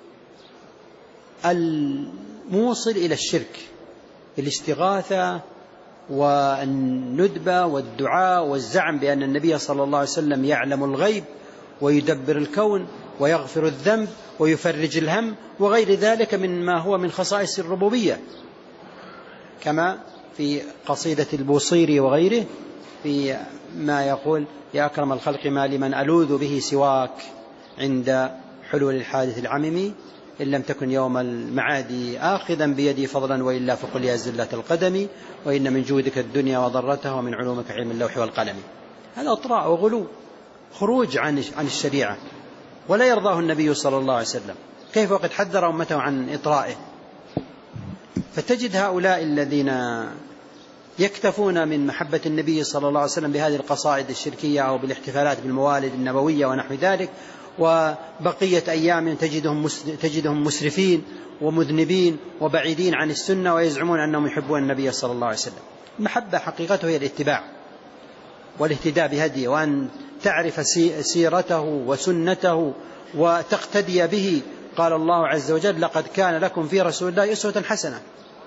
الموصل إلى الشرك، الاستغاثة والندبة والدعاء والزعم بأن النبي صلى الله عليه وسلم يعلم الغيب ويدبر الكون ويغفر الذنب ويفرج الهم وغير ذلك مما هو من خصائص الربوبية، كما في قصيدة البوصيري وغيره في ما يقول: يا أكرم الخلق ما لمن ألوذ به سواك عند حلول الحادث العمم، إن لم تكن يوم المعاد آخذا بيدي فضلا وإلا فقل يا زلة القدم، وإن من جودك الدنيا وضرتها ومن علومك علم اللوح والقلم. هذا اطراء وغلو، خروج عن عن الشريعة، ولا يرضاه النبي صلى الله عليه وسلم، كيف وقد حذر أمته عن إطرائه. فتجد هؤلاء الذين يكتفون من محبة النبي صلى الله عليه وسلم بهذه القصائد الشركية أو بالاحتفالات بالموالد النبوية ونحو ذلك، وبقية أيام تجدهم تجدهم مسرفين ومذنبين وبعيدين عن السنة ويزعمون أنهم يحبون النبي صلى الله عليه وسلم. المحبة حقيقته هي الاتباع والاهتداء بهديه، وأن تعرف سيرته وسنته وتقتدي به. قال الله عز وجل: لقد كان لكم في رسول الله أسوة حسنة.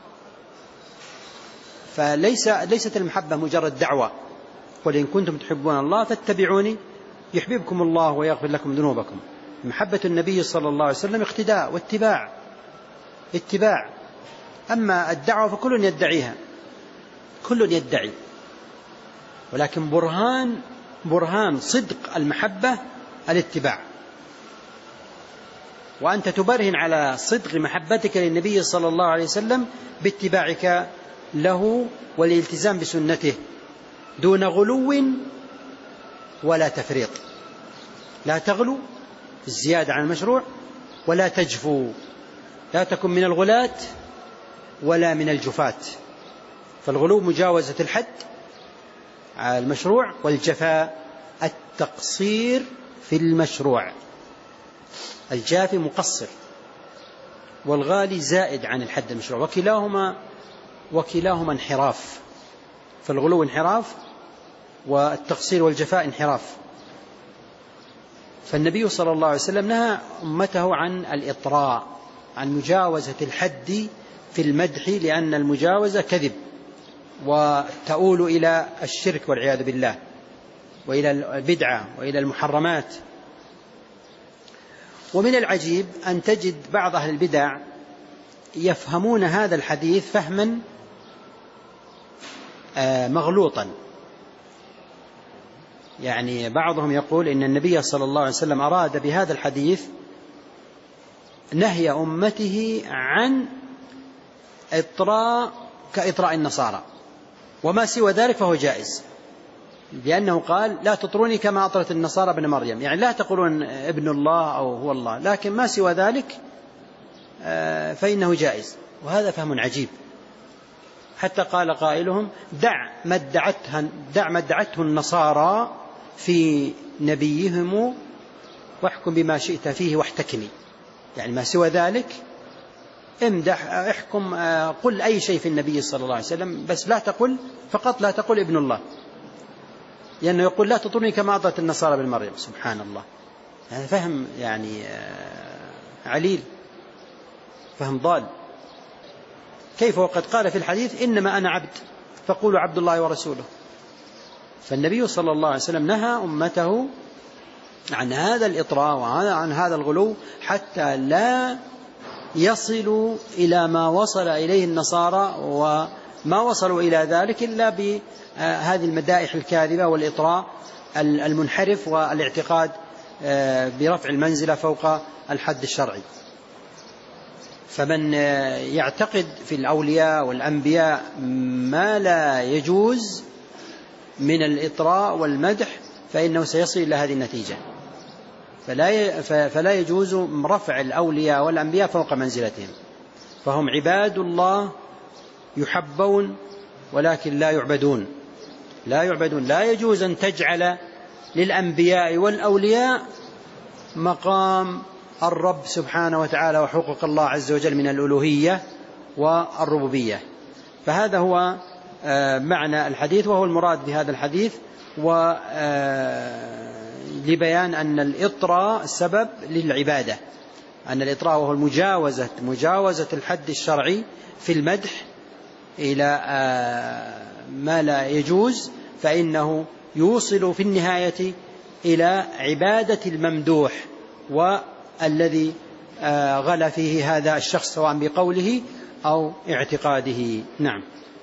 فليس ليست المحبة مجرد دعوة: قل إن كنتم تحبون الله فاتبعوني يحببكم الله ويغفر لكم ذنوبكم. محبة النبي صلى الله عليه وسلم اقتداء واتباع اتباع. أما الدعوة فكل يدعيها، كل يدعي، ولكن برهان برهان صدق المحبة الاتباع. وأنت تبرهن على صدق محبتك للنبي صلى الله عليه وسلم باتباعك له والالتزام بسنته دون غلو ولا تفريط. لا تغلو الزيادة عن المشروع ولا تجفو، لا تكن من الغلاة ولا من الجفاة. فالغلو مجاوزة الحد على المشروع، والجفاء التقصير في المشروع. الجافي مقصر والغالي زائد عن الحد المشروع، وكلاهما وكلاهما انحراف. فالغلو انحراف والتقصير والجفاء انحراف. فالنبي صلى الله عليه وسلم نهى أمته عن الإطراء، عن مجاوزة الحد في المدح، لأن المجاوزة كذب وتؤول إلى الشرك والعياذ بالله، وإلى البدعة وإلى المحرمات. ومن العجيب أن تجد بعض أهل البدع يفهمون هذا الحديث فهما مغلوطا. يعني بعضهم يقول إن النبي صلى الله عليه وسلم أراد بهذا الحديث نهي أمته عن إطراء كإطراء النصارى، وما سوى ذلك فهو جائز، لأنه قال: لا تطروني كما أطرت النصارى ابن مريم، يعني لا تقولون ابن الله أو هو الله، لكن ما سوى ذلك فإنه جائز. وهذا فهم عجيب، حتى قال قائلهم: دع ما ادعته, دع ما ادعته النصارى في نبيهم واحكم بما شئت فيه واحتكمي. يعني ما سوى ذلك امدح، احكم، قل أي شيء في النبي صلى الله عليه وسلم، بس لا تقل فقط لا تقل ابن الله، لأنه يقول: لا تطرني كما أطرت النصارى ابن مريم. سبحان الله، هذا فهم يعني عليل، فهم ضال. كيف وقد قال في الحديث: إنما أنا عبد فقولوا عبد الله ورسوله. فالنبي صلى الله عليه وسلم نهى أمته عن هذا الإطراء وعن هذا الغلو حتى لا يصلوا إلى ما وصل إليه النصارى، وما وصلوا إلى ذلك إلا بهذه المدائح الكاذبة والإطراء المنحرف والاعتقاد برفع المنزلة فوق الحد الشرعي. فمن يعتقد في الأولياء والأنبياء ما لا يجوز من الإطراء والمدح فإنه سيصل إلى هذه النتيجة. فلا فلا يجوز رفع الأولياء والأنبياء فوق منزلتهم، فهم عباد الله يحبون ولكن لا يعبدون لا يعبدون لا يجوز أن تجعل للأنبياء والأولياء مقام الرب سبحانه وتعالى وحقوق الله عز وجل من الألوهية والربوبية. فهذا هو معنى الحديث، وهو المراد بهذا الحديث، ولبيان أن الإطراء سبب للعبادة، أن الإطراء وهو المجاوزة مجاوزة الحد الشرعي في المدح إلى ما لا يجوز، فإنه يوصل في النهاية إلى عبادة الممدوح والذي غلا فيه هذا الشخص سواء بقوله أو اعتقاده. نعم.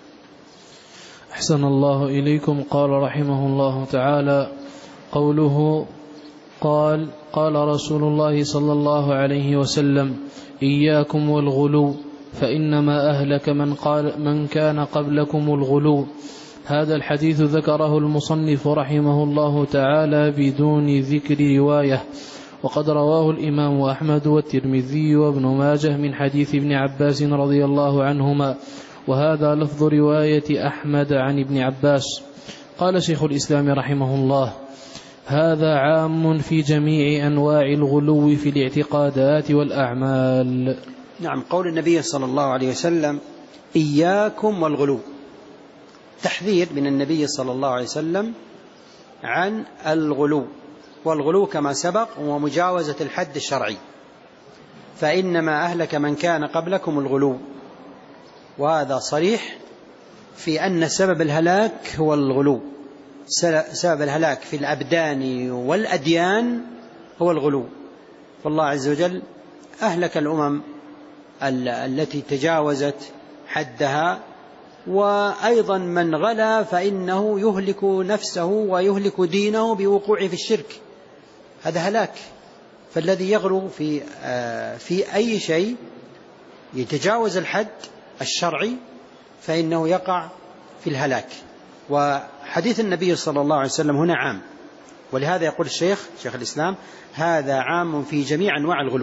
أحسن الله إليكم. قال رحمه الله تعالى: قوله قال قال رسول الله صلى الله عليه وسلم: إياكم والغلو فإنما أهلك من, قال من كان قبلكم الغلو. هذا الحديث ذكره المصنف رحمه الله تعالى بدون ذكر رواية، وقد رواه الإمام أحمد والترمذي وابن ماجه من حديث ابن عباس رضي الله عنهما، وهذا لفظ رواية أحمد عن ابن عباس. قال شيخ الإسلام رحمه الله: هذا عام في جميع أنواع الغلو في الاعتقادات والأعمال. نعم. قول النبي صلى الله عليه وسلم: إياكم والغلو، تحذير من النبي صلى الله عليه وسلم عن الغلو، والغلو كما سبق هو مجاوزة الحد الشرعي، فإنما أهلك من كان قبلكم الغلو، وهذا صريح في أن سبب الهلاك هو الغلو. سبب الهلاك في الأبدان والأديان هو الغلو، فالله عز وجل أهلك الأمم التي تجاوزت حدها، وأيضا من غلا فإنه يهلك نفسه ويهلك دينه بوقوعه في الشرك، هذا هلاك. فالذي يغلو في في أي شيء يتجاوز الحد الشرعي فإنه يقع في الهلاك. وحديث النبي صلى الله عليه وسلم هنا عام، ولهذا يقول الشيخ شيخ الإسلام: هذا عام في جميع أنواع الغلو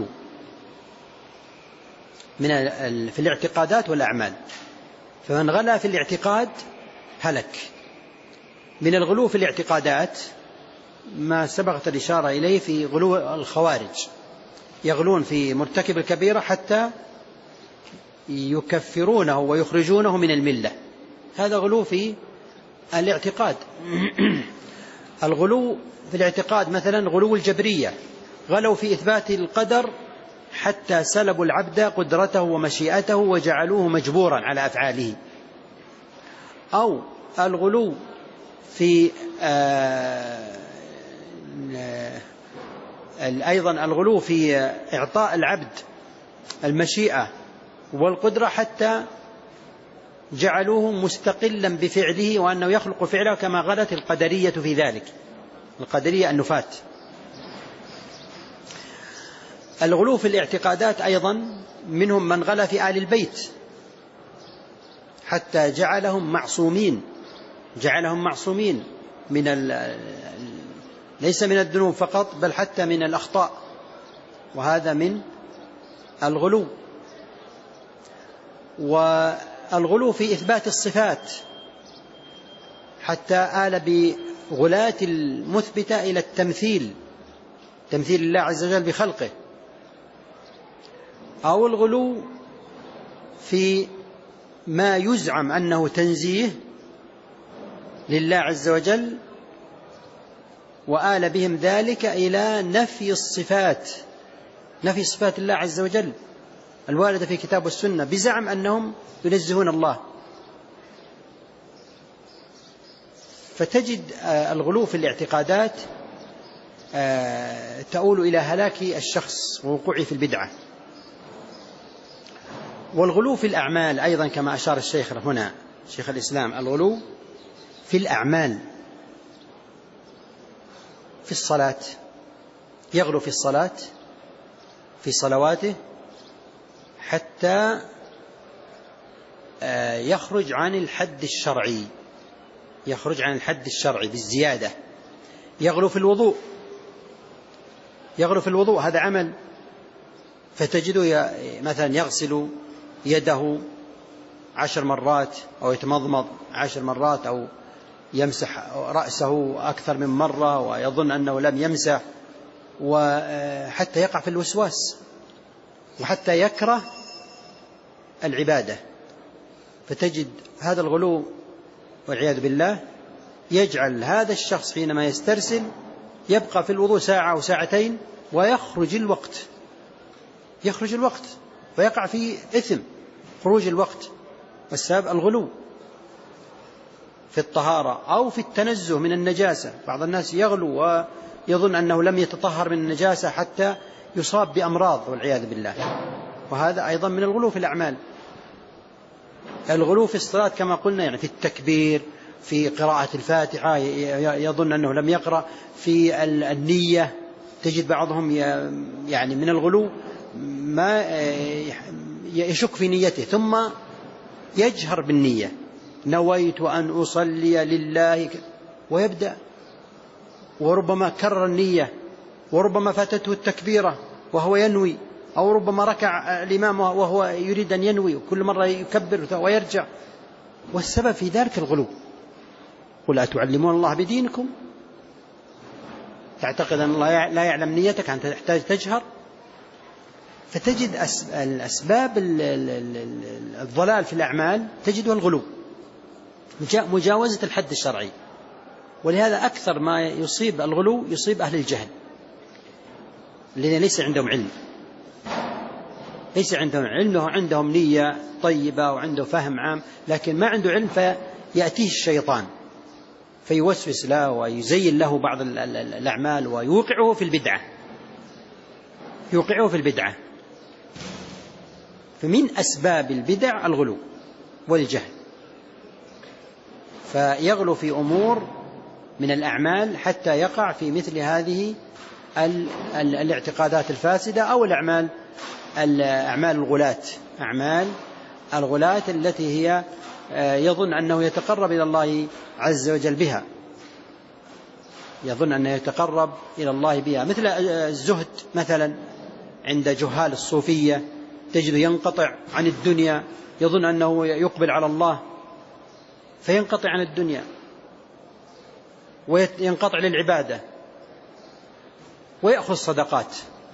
من في الاعتقادات والأعمال، فمن غلا في الاعتقاد هلك. من الغلو في الاعتقادات ما سبقت الإشارة إليه في غلو الخوارج، يغلون في مرتكب الكبيرة حتى يكفرونه ويخرجونه من الملة، هذا غلو في الاعتقاد. الغلو في الاعتقاد مثلا غلو الجبرية، غلوا في إثبات القدر حتى سلبوا العبد قدرته ومشيئته وجعلوه مجبورا على أفعاله. أو الغلو في آه أيضا الغلو في إعطاء العبد المشيئة والقدرة حتى جعلوه مستقلا بفعله وأنه يخلق فعله، كما غلت القدرية في ذلك، القدرية النفاة. الغلو في الاعتقادات أيضا منهم من غلا في آل البيت حتى جعلهم معصومين جعلهم معصومين من ال... ليس من الذنوب فقط بل حتى من الأخطاء، وهذا من الغلو. والغلو في إثبات الصفات حتى آل بغلاة المثبتة إلى التمثيل، تمثيل الله عز وجل بخلقه. أو الغلو في ما يزعم أنه تنزيه لله عز وجل وآل بهم ذلك إلى نفي الصفات نفي صفات الله عز وجل الواردة في كتاب والسنة بزعم أنهم ينزهون الله. فتجد الغلو في الاعتقادات تؤول إلى هلاك الشخص ووقوعه في البدعة. والغلو في الأعمال أيضا كما أشار الشيخ هنا شيخ الإسلام، الغلو في الأعمال في الصلاة، يغلو في الصلاة في صلواته حتى يخرج عن الحد الشرعي يخرج عن الحد الشرعي بالزيادة. يغلو في الوضوء يغلو في الوضوء، هذا عمل، فتجده مثلا يغسل يده عشر مرات أو يتمضمض عشر مرات أو يمسح رأسه أكثر من مرة ويظن أنه لم يمسح، وحتى يقع في الوسواس وحتى يكره العبادة. فتجد هذا الغلو والعياذ بالله يجعل هذا الشخص حينما يسترسل يبقى في الوضوء ساعة أو ساعتين ويخرج الوقت يخرج الوقت ويقع في إثم خروج الوقت، والسبب الغلو في الطهارة أو في التنزه من النجاسة. بعض الناس يغلو ويظن أنه لم يتطهر من النجاسة حتى يصاب بأمراض والعياذ بالله، وهذا أيضا من الغلو في الأعمال. الغلو في الصلاة كما قلنا يعني في التكبير، في قراءة الفاتحة يظن أنه لم يقرأ، في النية تجد بعضهم يعني من الغلو ما يشك في نيته ثم يجهر بالنية، نويت أن أصلي لله، ويبدأ وربما كرر النية وربما فاتته التكبيرة وهو ينوي، أو ربما ركع الإمام وهو يريد أن ينوي وكل مرة يكبر ويرجع، والسبب في ذلك الغلو. قل أتعلمون الله بدينكم، تعتقد أن الله لا يعلم نيتك، أنت تحتاج تجهر. فتجد الأسباب الضلال في الأعمال تجدها الغلو، مجاوزة الحد الشرعي. ولهذا أكثر ما يصيب الغلو يصيب أهل الجهل الذين ليس عندهم علم، ليس عندهم علم، عندهم نية طيبة وعنده فهم عام لكن ما عنده علم، فيأتيه الشيطان فيوسوس له ويزين له بعض الأعمال ويوقعه في البدعة يوقعه في البدعة فمن أسباب البدع الغلو والجهل، فيغلو في أمور من الأعمال حتى يقع في مثل هذه الاعتقادات الفاسدة أو الأعمال الأعمال الغلاة أعمال الغلاة التي هي يظن أنه يتقرب إلى الله عز وجل بها يظن أنه يتقرب إلى الله بها، مثل الزهد مثلا عند جهال الصوفية، تجد ينقطع عن الدنيا، يظن أنه يقبل على الله فينقطع عن الدنيا وينقطع للعبادة ويأخذ صدقات،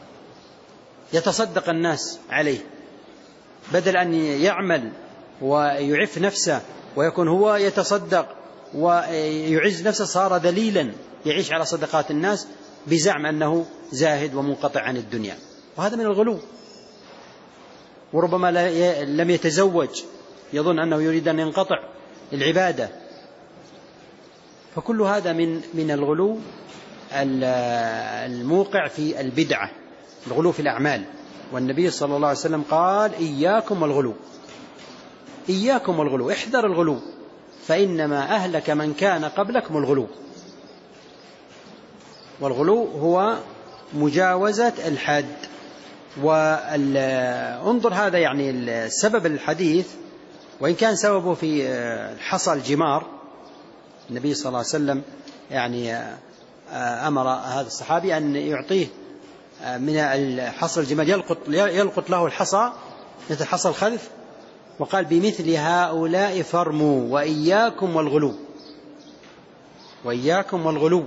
يتصدق الناس عليه بدل أن يعمل ويعف نفسه ويكون هو يتصدق ويعز نفسه، صار ذليلا يعيش على صدقات الناس بزعم أنه زاهد ومنقطع عن الدنيا، وهذا من الغلو. وربما لم يتزوج يظن أنه يريد أن ينقطع العبادة، فكل هذا من من الغلو الموقع في البدعة، الغلو في الأعمال. والنبي صلى الله عليه وسلم قال إياكم والغلو، إياكم والغلو، احذر الغلو فإنما أهلك من كان قبلكم الغلو. والغلو هو مجاوزة الحد. وانظر هذا يعني السبب الحديث، وإن كان سببه في حصى الجمار، النبي صلى الله عليه وسلم يعني أمر هذا الصحابي أن يعطيه من الحصى الجمال، يلقط, يلقط له الحصى مثل حصى الخذف، وقال بمثل هؤلاء فرموا وإياكم والغلو، وإياكم والغلو.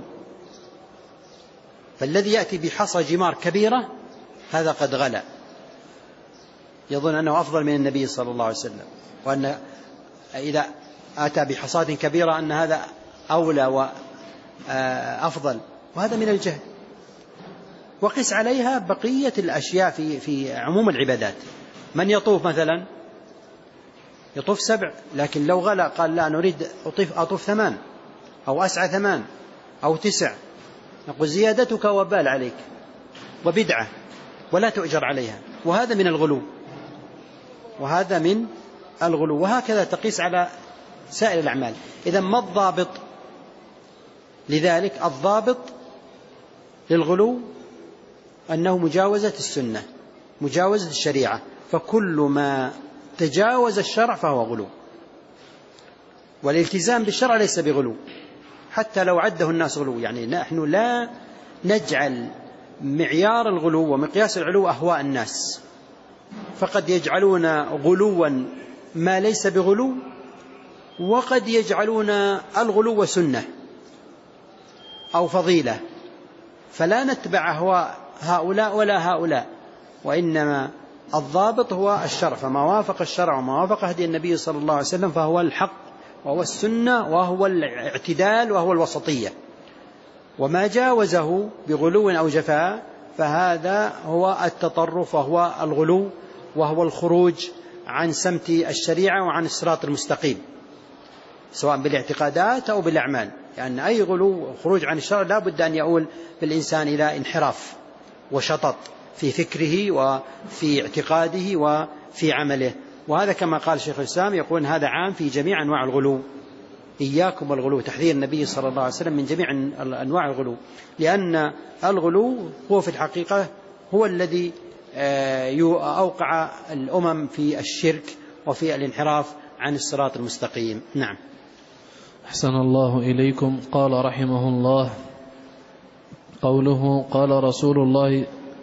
فالذي يأتي بحصى جمار كبيرة هذا قد غلا، يظن أنه أفضل من النبي صلى الله عليه وسلم، وأن إذا أتى بحصاة كبيرة أن هذا أولى وأفضل، وهذا من الجهل. وقس عليها بقية الأشياء في في عموم العبادات. من يطوف مثلا يطوف سبع، لكن لو غلا قال لا نريد أطوف, أطوف ثمان أو أسعى ثمان أو تسع، نقول زيادتك وبال عليك وبدعة ولا تؤجر عليها، وهذا من الغلو، وهذا من الغلو. وهكذا تقيس على سائر الأعمال. إذا ما الضابط لذلك؟ الضابط للغلو أنه مجاوزة السنة، مجاوزة الشريعة، فكل ما تجاوز الشرع فهو غلو. والالتزام بالشرع ليس بغلو حتى لو عده الناس غلو، يعني نحن لا نجعل معيار الغلو ومقياس العلو أهواء الناس، فقد يجعلون غلوا ما ليس بغلو، وقد يجعلون الغلو سنة أو فضيلة، فلا نتبع أهواء هؤلاء ولا هؤلاء، وإنما الضابط هو الشرع، فما وافق الشرع وما وافق هدي النبي صلى الله عليه وسلم فهو الحق وهو السنة وهو الاعتدال وهو الوسطية، وما جاوزه بغلو أو جفاء فهذا هو التطرف وهو الغلو وهو الخروج عن سمت الشريعة وعن الصراط المستقيم، سواء بالاعتقادات أو بالأعمال، لأن يعني أي غلو خروج عن الشرع لا بد أن يؤول بالإنسان إلى انحراف وشطط في فكره وفي اعتقاده وفي عمله. وهذا كما قال شيخ الإسلام يقول هذا عام في جميع أنواع الغلو، إياكم والغلو، تحذير النبي صلى الله عليه وسلم من جميع أنواع الغلو، لأن الغلو هو في الحقيقة هو الذي أوقع الأمم في الشرك وفي الانحراف عن الصراط المستقيم. نعم. أحسن الله إليكم. قال رحمه الله: قوله قال رسول الله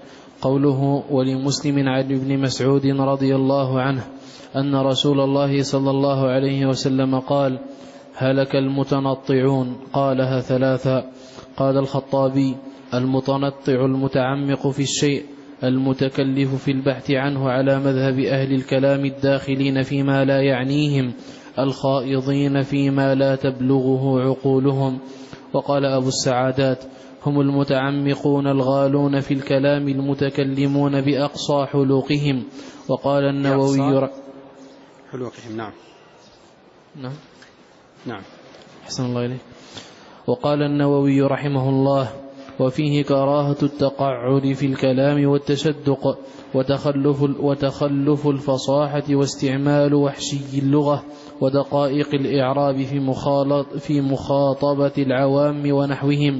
قوله ولمسلم عن ابن مسعود رضي الله عنه أن رسول الله صلى الله عليه وسلم قال: هلك المتنطعون. قالها ثلاثا. قال الخطابي: المتنطع المتعمق في الشيء المتكلف في البحث عنه على مذهب أهل الكلام الداخلين فيما لا يعنيهم الخائضين فيما لا تبلغه عقولهم. وقال أبو السعادات: هم المتعمقون الغالون في الكلام المتكلمون بأقصى حلوقهم. وقال النووي حلوقهم. نعم نعم نعم أحسن الله إليك. وقال النووي رحمه الله: وفيه كراهة التقعد في الكلام والتشدق وتخلف, وتخلف الفصاحة واستعمال وحشي اللغة ودقائق الإعراب في, في مخاطبة العوام ونحوهم.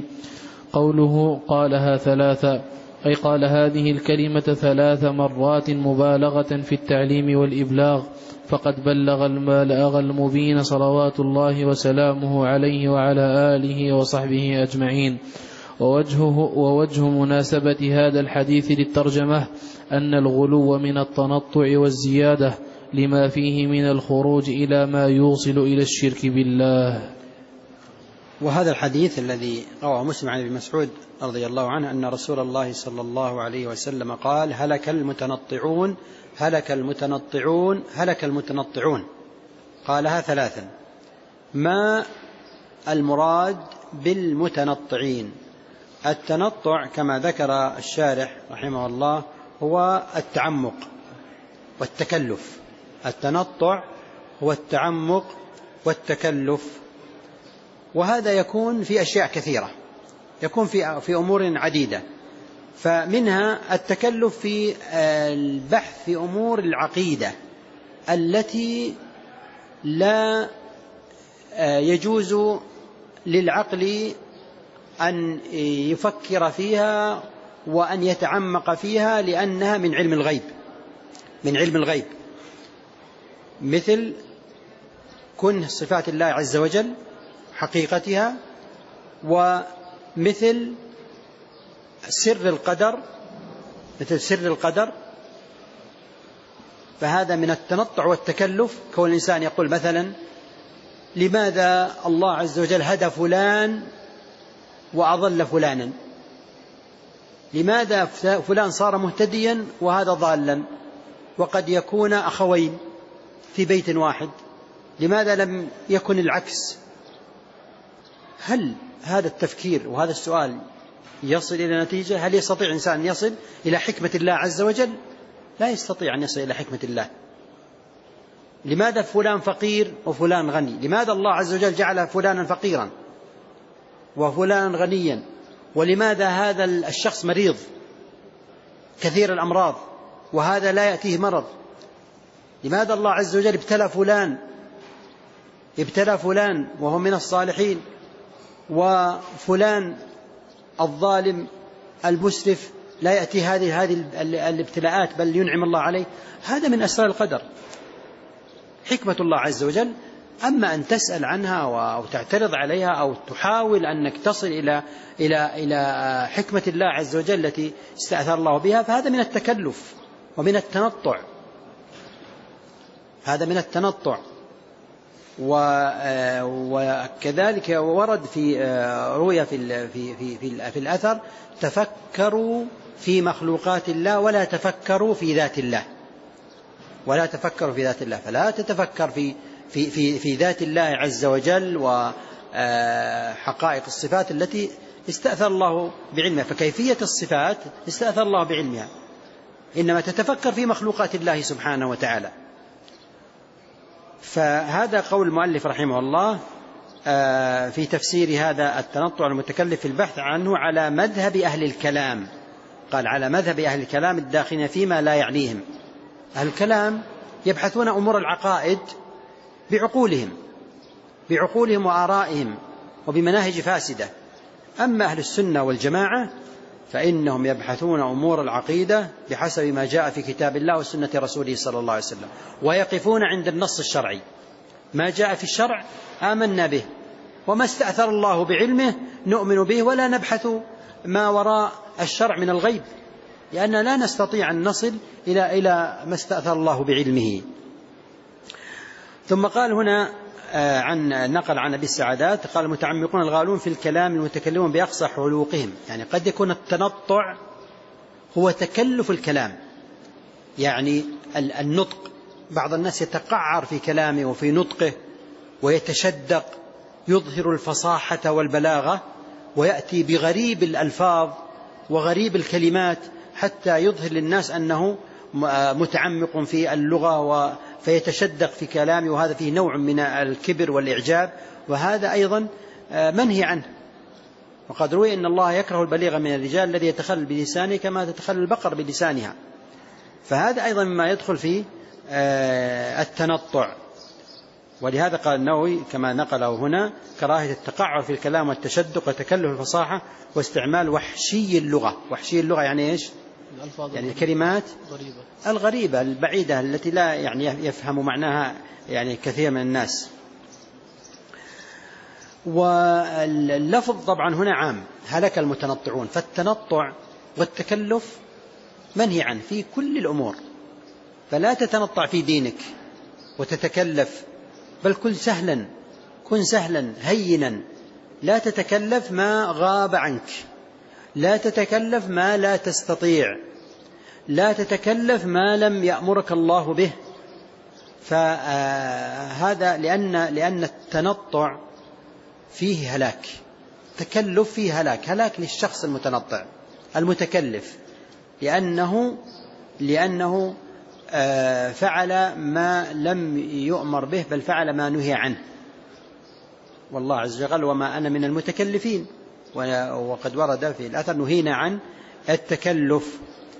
قوله قالها ثلاثة أي قال هذه الكلمة ثلاث مرات مبالغة في التعليم والإبلاغ، فقد بلغ البلاغ المبين صلوات الله وسلامه عليه وعلى آله وصحبه أجمعين. ووجهه ووجه مناسبة هذا الحديث للترجمة أن الغلو من التنطع والزيادة لما فيه من الخروج إلى ما يوصل إلى الشرك بالله. وهذا الحديث الذي رواه مسلم عن ابن مسعود رضي الله عنه أن رسول الله صلى الله عليه وسلم قال: هلك المتنطعون هلك المتنطعون هلك المتنطعون. قالها ثلاثا. ما المراد بالمتنطعين؟ التنطع كما ذكر الشارح رحمه الله هو التعمق والتكلف. التنطع هو التعمق والتكلف، وهذا يكون في أشياء كثيرة، يكون في في أمور عديدة، فمنها التكلف في البحث في أمور العقيدة التي لا يجوز للعقل أن يفكر فيها وأن يتعمق فيها لأنها من علم الغيب من علم الغيب مثل كنه صفات الله عز وجل حقيقتها، ومثل سر القدر مثل سر القدر فهذا من التنطع والتكلف. كون الإنسان يقول مثلا: لماذا الله عز وجل هدى فلان وأضل فلانا؟ لماذا فلان صار مهتديا وهذا ضالا؟ وقد يكون أخوين في بيت واحد، لماذا لم يكن العكس؟ هل هذا التفكير وهذا السؤال يصل إلى نتيجة؟ هل يستطيع إنسان أن يصل إلى حكمة الله عز وجل؟ لا يستطيع أن يصل إلى حكمة الله. لماذا فلان فقير وفلان غني؟ لماذا الله عز وجل جعل فلانا فقيرا وفلانا غنيا؟ ولماذا هذا الشخص مريض كثير الأمراض وهذا لا يأتيه مرض؟ لماذا الله عز وجل ابتلى فلان ابتلى فلان وهو من الصالحين وفلان الظالم المسرف لا يأتي هذه هذه الابتلاءات بل ينعم الله عليه؟ هذا من أسرار القدر. حكمة الله عز وجل أما أن تسأل عنها أو تعترض عليها أو تحاول أنك تصل إلى إلى إلى حكمة الله عز وجل التي استأثر الله بها، فهذا من التكلف ومن التنطع، هذا من التنطع. وكذلك ورد في روية في في في في, في الأثر: تفكروا في مخلوقات الله ولا تفكروا في ذات الله، ولا تفكروا في ذات الله. فلا تتفكر في في في في ذات الله عز وجل وحقائق الصفات التي استأثر الله بعلمها، فكيفية الصفات استأثر الله بعلمها، إنما تتفكر في مخلوقات الله سبحانه وتعالى. فهذا قول المؤلف رحمه الله في تفسير هذا التنطع المتكلف في البحث عنه على مذهب أهل الكلام. قال: على مذهب أهل الكلام الداخلين فيما لا يعنيهم. أهل الكلام يبحثون أمور العقائد بعقولهم بعقولهم وآرائهم وبمناهج فاسدة. أما أهل السنة والجماعة فإنهم يبحثون أمور العقيدة بحسب ما جاء في كتاب الله وسنة رسوله صلى الله عليه وسلم، ويقفون عند النص الشرعي. ما جاء في الشرع آمنا به، وما استأثر الله بعلمه نؤمن به، ولا نبحث ما وراء الشرع من الغيب، لأننا لا نستطيع أن نصل إلى إلى ما استأثر الله بعلمه. ثم قال هنا عن نقل عن أبي السعادات قال: المتعمقون الغالون في الكلام المتكلمون بأقصى حلوقهم. يعني قد يكون التنطع هو تكلف الكلام، يعني النطق. بعض الناس يتقعر في كلامه وفي نطقه ويتشدق، يظهر الفصاحة والبلاغة، ويأتي بغريب الألفاظ وغريب الكلمات حتى يظهر للناس أنه متعمق في اللغة، فيتشدق في كلامه، وهذا فيه نوع من الكبر والإعجاب، وهذا أيضا منهي عنه. وقد روي أن الله يكره البليغ من الرجال الذي يتخلل بلسانه كما تتخلل البقر بلسانها، فهذا أيضا مما يدخل في التنطع. ولهذا قال النووي كما نقله هنا: كراهية التقعر في الكلام والتشدق وتكلف الفصاحة واستعمال وحشي اللغة. وحشي اللغة يعني إيش؟ يعني الكلمات غريبة. الغريبة البعيدة التي لا يعني يفهم معناها يعني كثير من الناس. واللفظ طبعا هنا عام: هلك المتنطعون. فالتنطع والتكلف منهي عنه في كل الأمور، فلا تتنطع في دينك وتتكلف، بل كن سهلا كن سهلا هينا، لا تتكلف ما غاب عنك، لا تتكلف ما لا تستطيع، لا تتكلف ما لم يأمرك الله به. فهذا لأن لأن التنطع فيه هلاك، تكلف فيه هلاك، هلاك للشخص المتنطع المتكلف، لأنه لأنه فعل ما لم يؤمر به، بل فعل ما نهي عنه. والله عز وجل: وما أنا من المتكلفين. وقد ورد في الأثر: نهينا عن التكلف.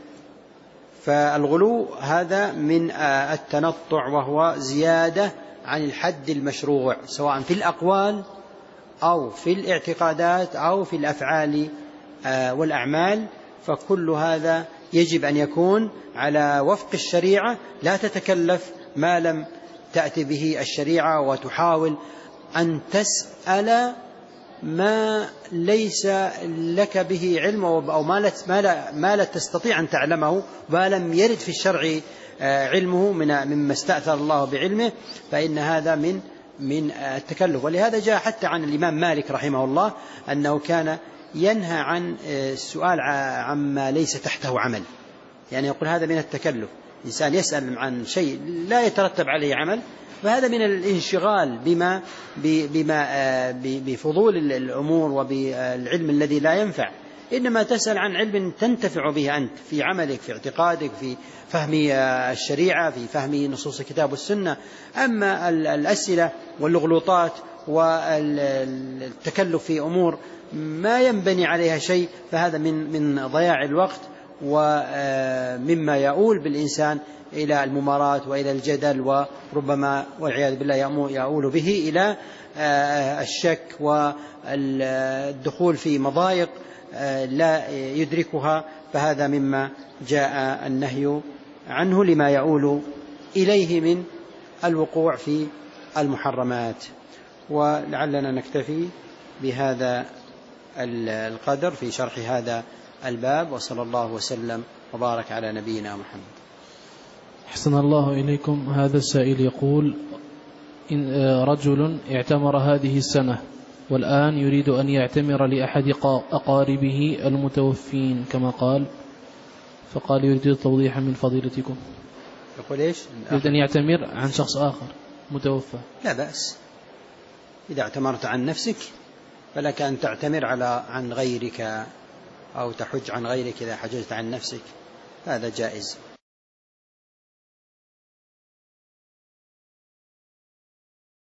فالغلو هذا من التنطع، وهو زيادة عن الحد المشروع، سواء في الأقوال أو في الاعتقادات أو في الأفعال والأعمال. فكل هذا يجب أن يكون على وفق الشريعة، لا تتكلف ما لم تأتي به الشريعة، وتحاول أن تسأل ما ليس لك به علم، أو ما لا تستطيع أن تعلمه، ما لم يرد في الشرع علمه مما استأثر الله بعلمه، فإن هذا من من التكلف. ولهذا جاء حتى عن الإمام مالك رحمه الله أنه كان ينهى عن السؤال عما ليس تحته عمل، يعني يقول هذا من التكلف. إنسان يسأل عن شيء لا يترتب عليه عمل، فهذا من الانشغال بما بما بفضول الأمور وبالعلم الذي لا ينفع. إنما تسأل عن علم تنتفع به أنت في عملك، في اعتقادك، في فهم الشريعة، في فهم نصوص الكتاب والسنة. أما الأسئلة والغلوطات والتكلف في أمور ما ينبني عليها شيء، فهذا من من ضياع الوقت، ومما يؤول بالإنسان إلى الممارات وإلى الجدل، وربما والعياذ بالله يؤول به إلى الشك والدخول في مضايق لا يدركها. فهذا مما جاء النهي عنه لما يؤول إليه من الوقوع في المحرمات. ولعلنا نكتفي بهذا القدر في شرح هذا الباب، وصلى الله وسلم وبارك على نبينا محمد. أحسن الله إليكم. هذا السائل يقول: إن رجل اعتمر هذه السنة والآن يريد أن يعتمر لأحد أقاربه المتوفين كما قال، فقال يريد توضيحا من فضيلتكم. يقول إيش؟ يريد أن يعتمر عن شخص آخر متوفى. لا بأس، إذا اعتمرت عن نفسك فلك أن تعتمر على عن غيرك، أو تحج عن غيرك إذا حججت عن نفسك، هذا جائز.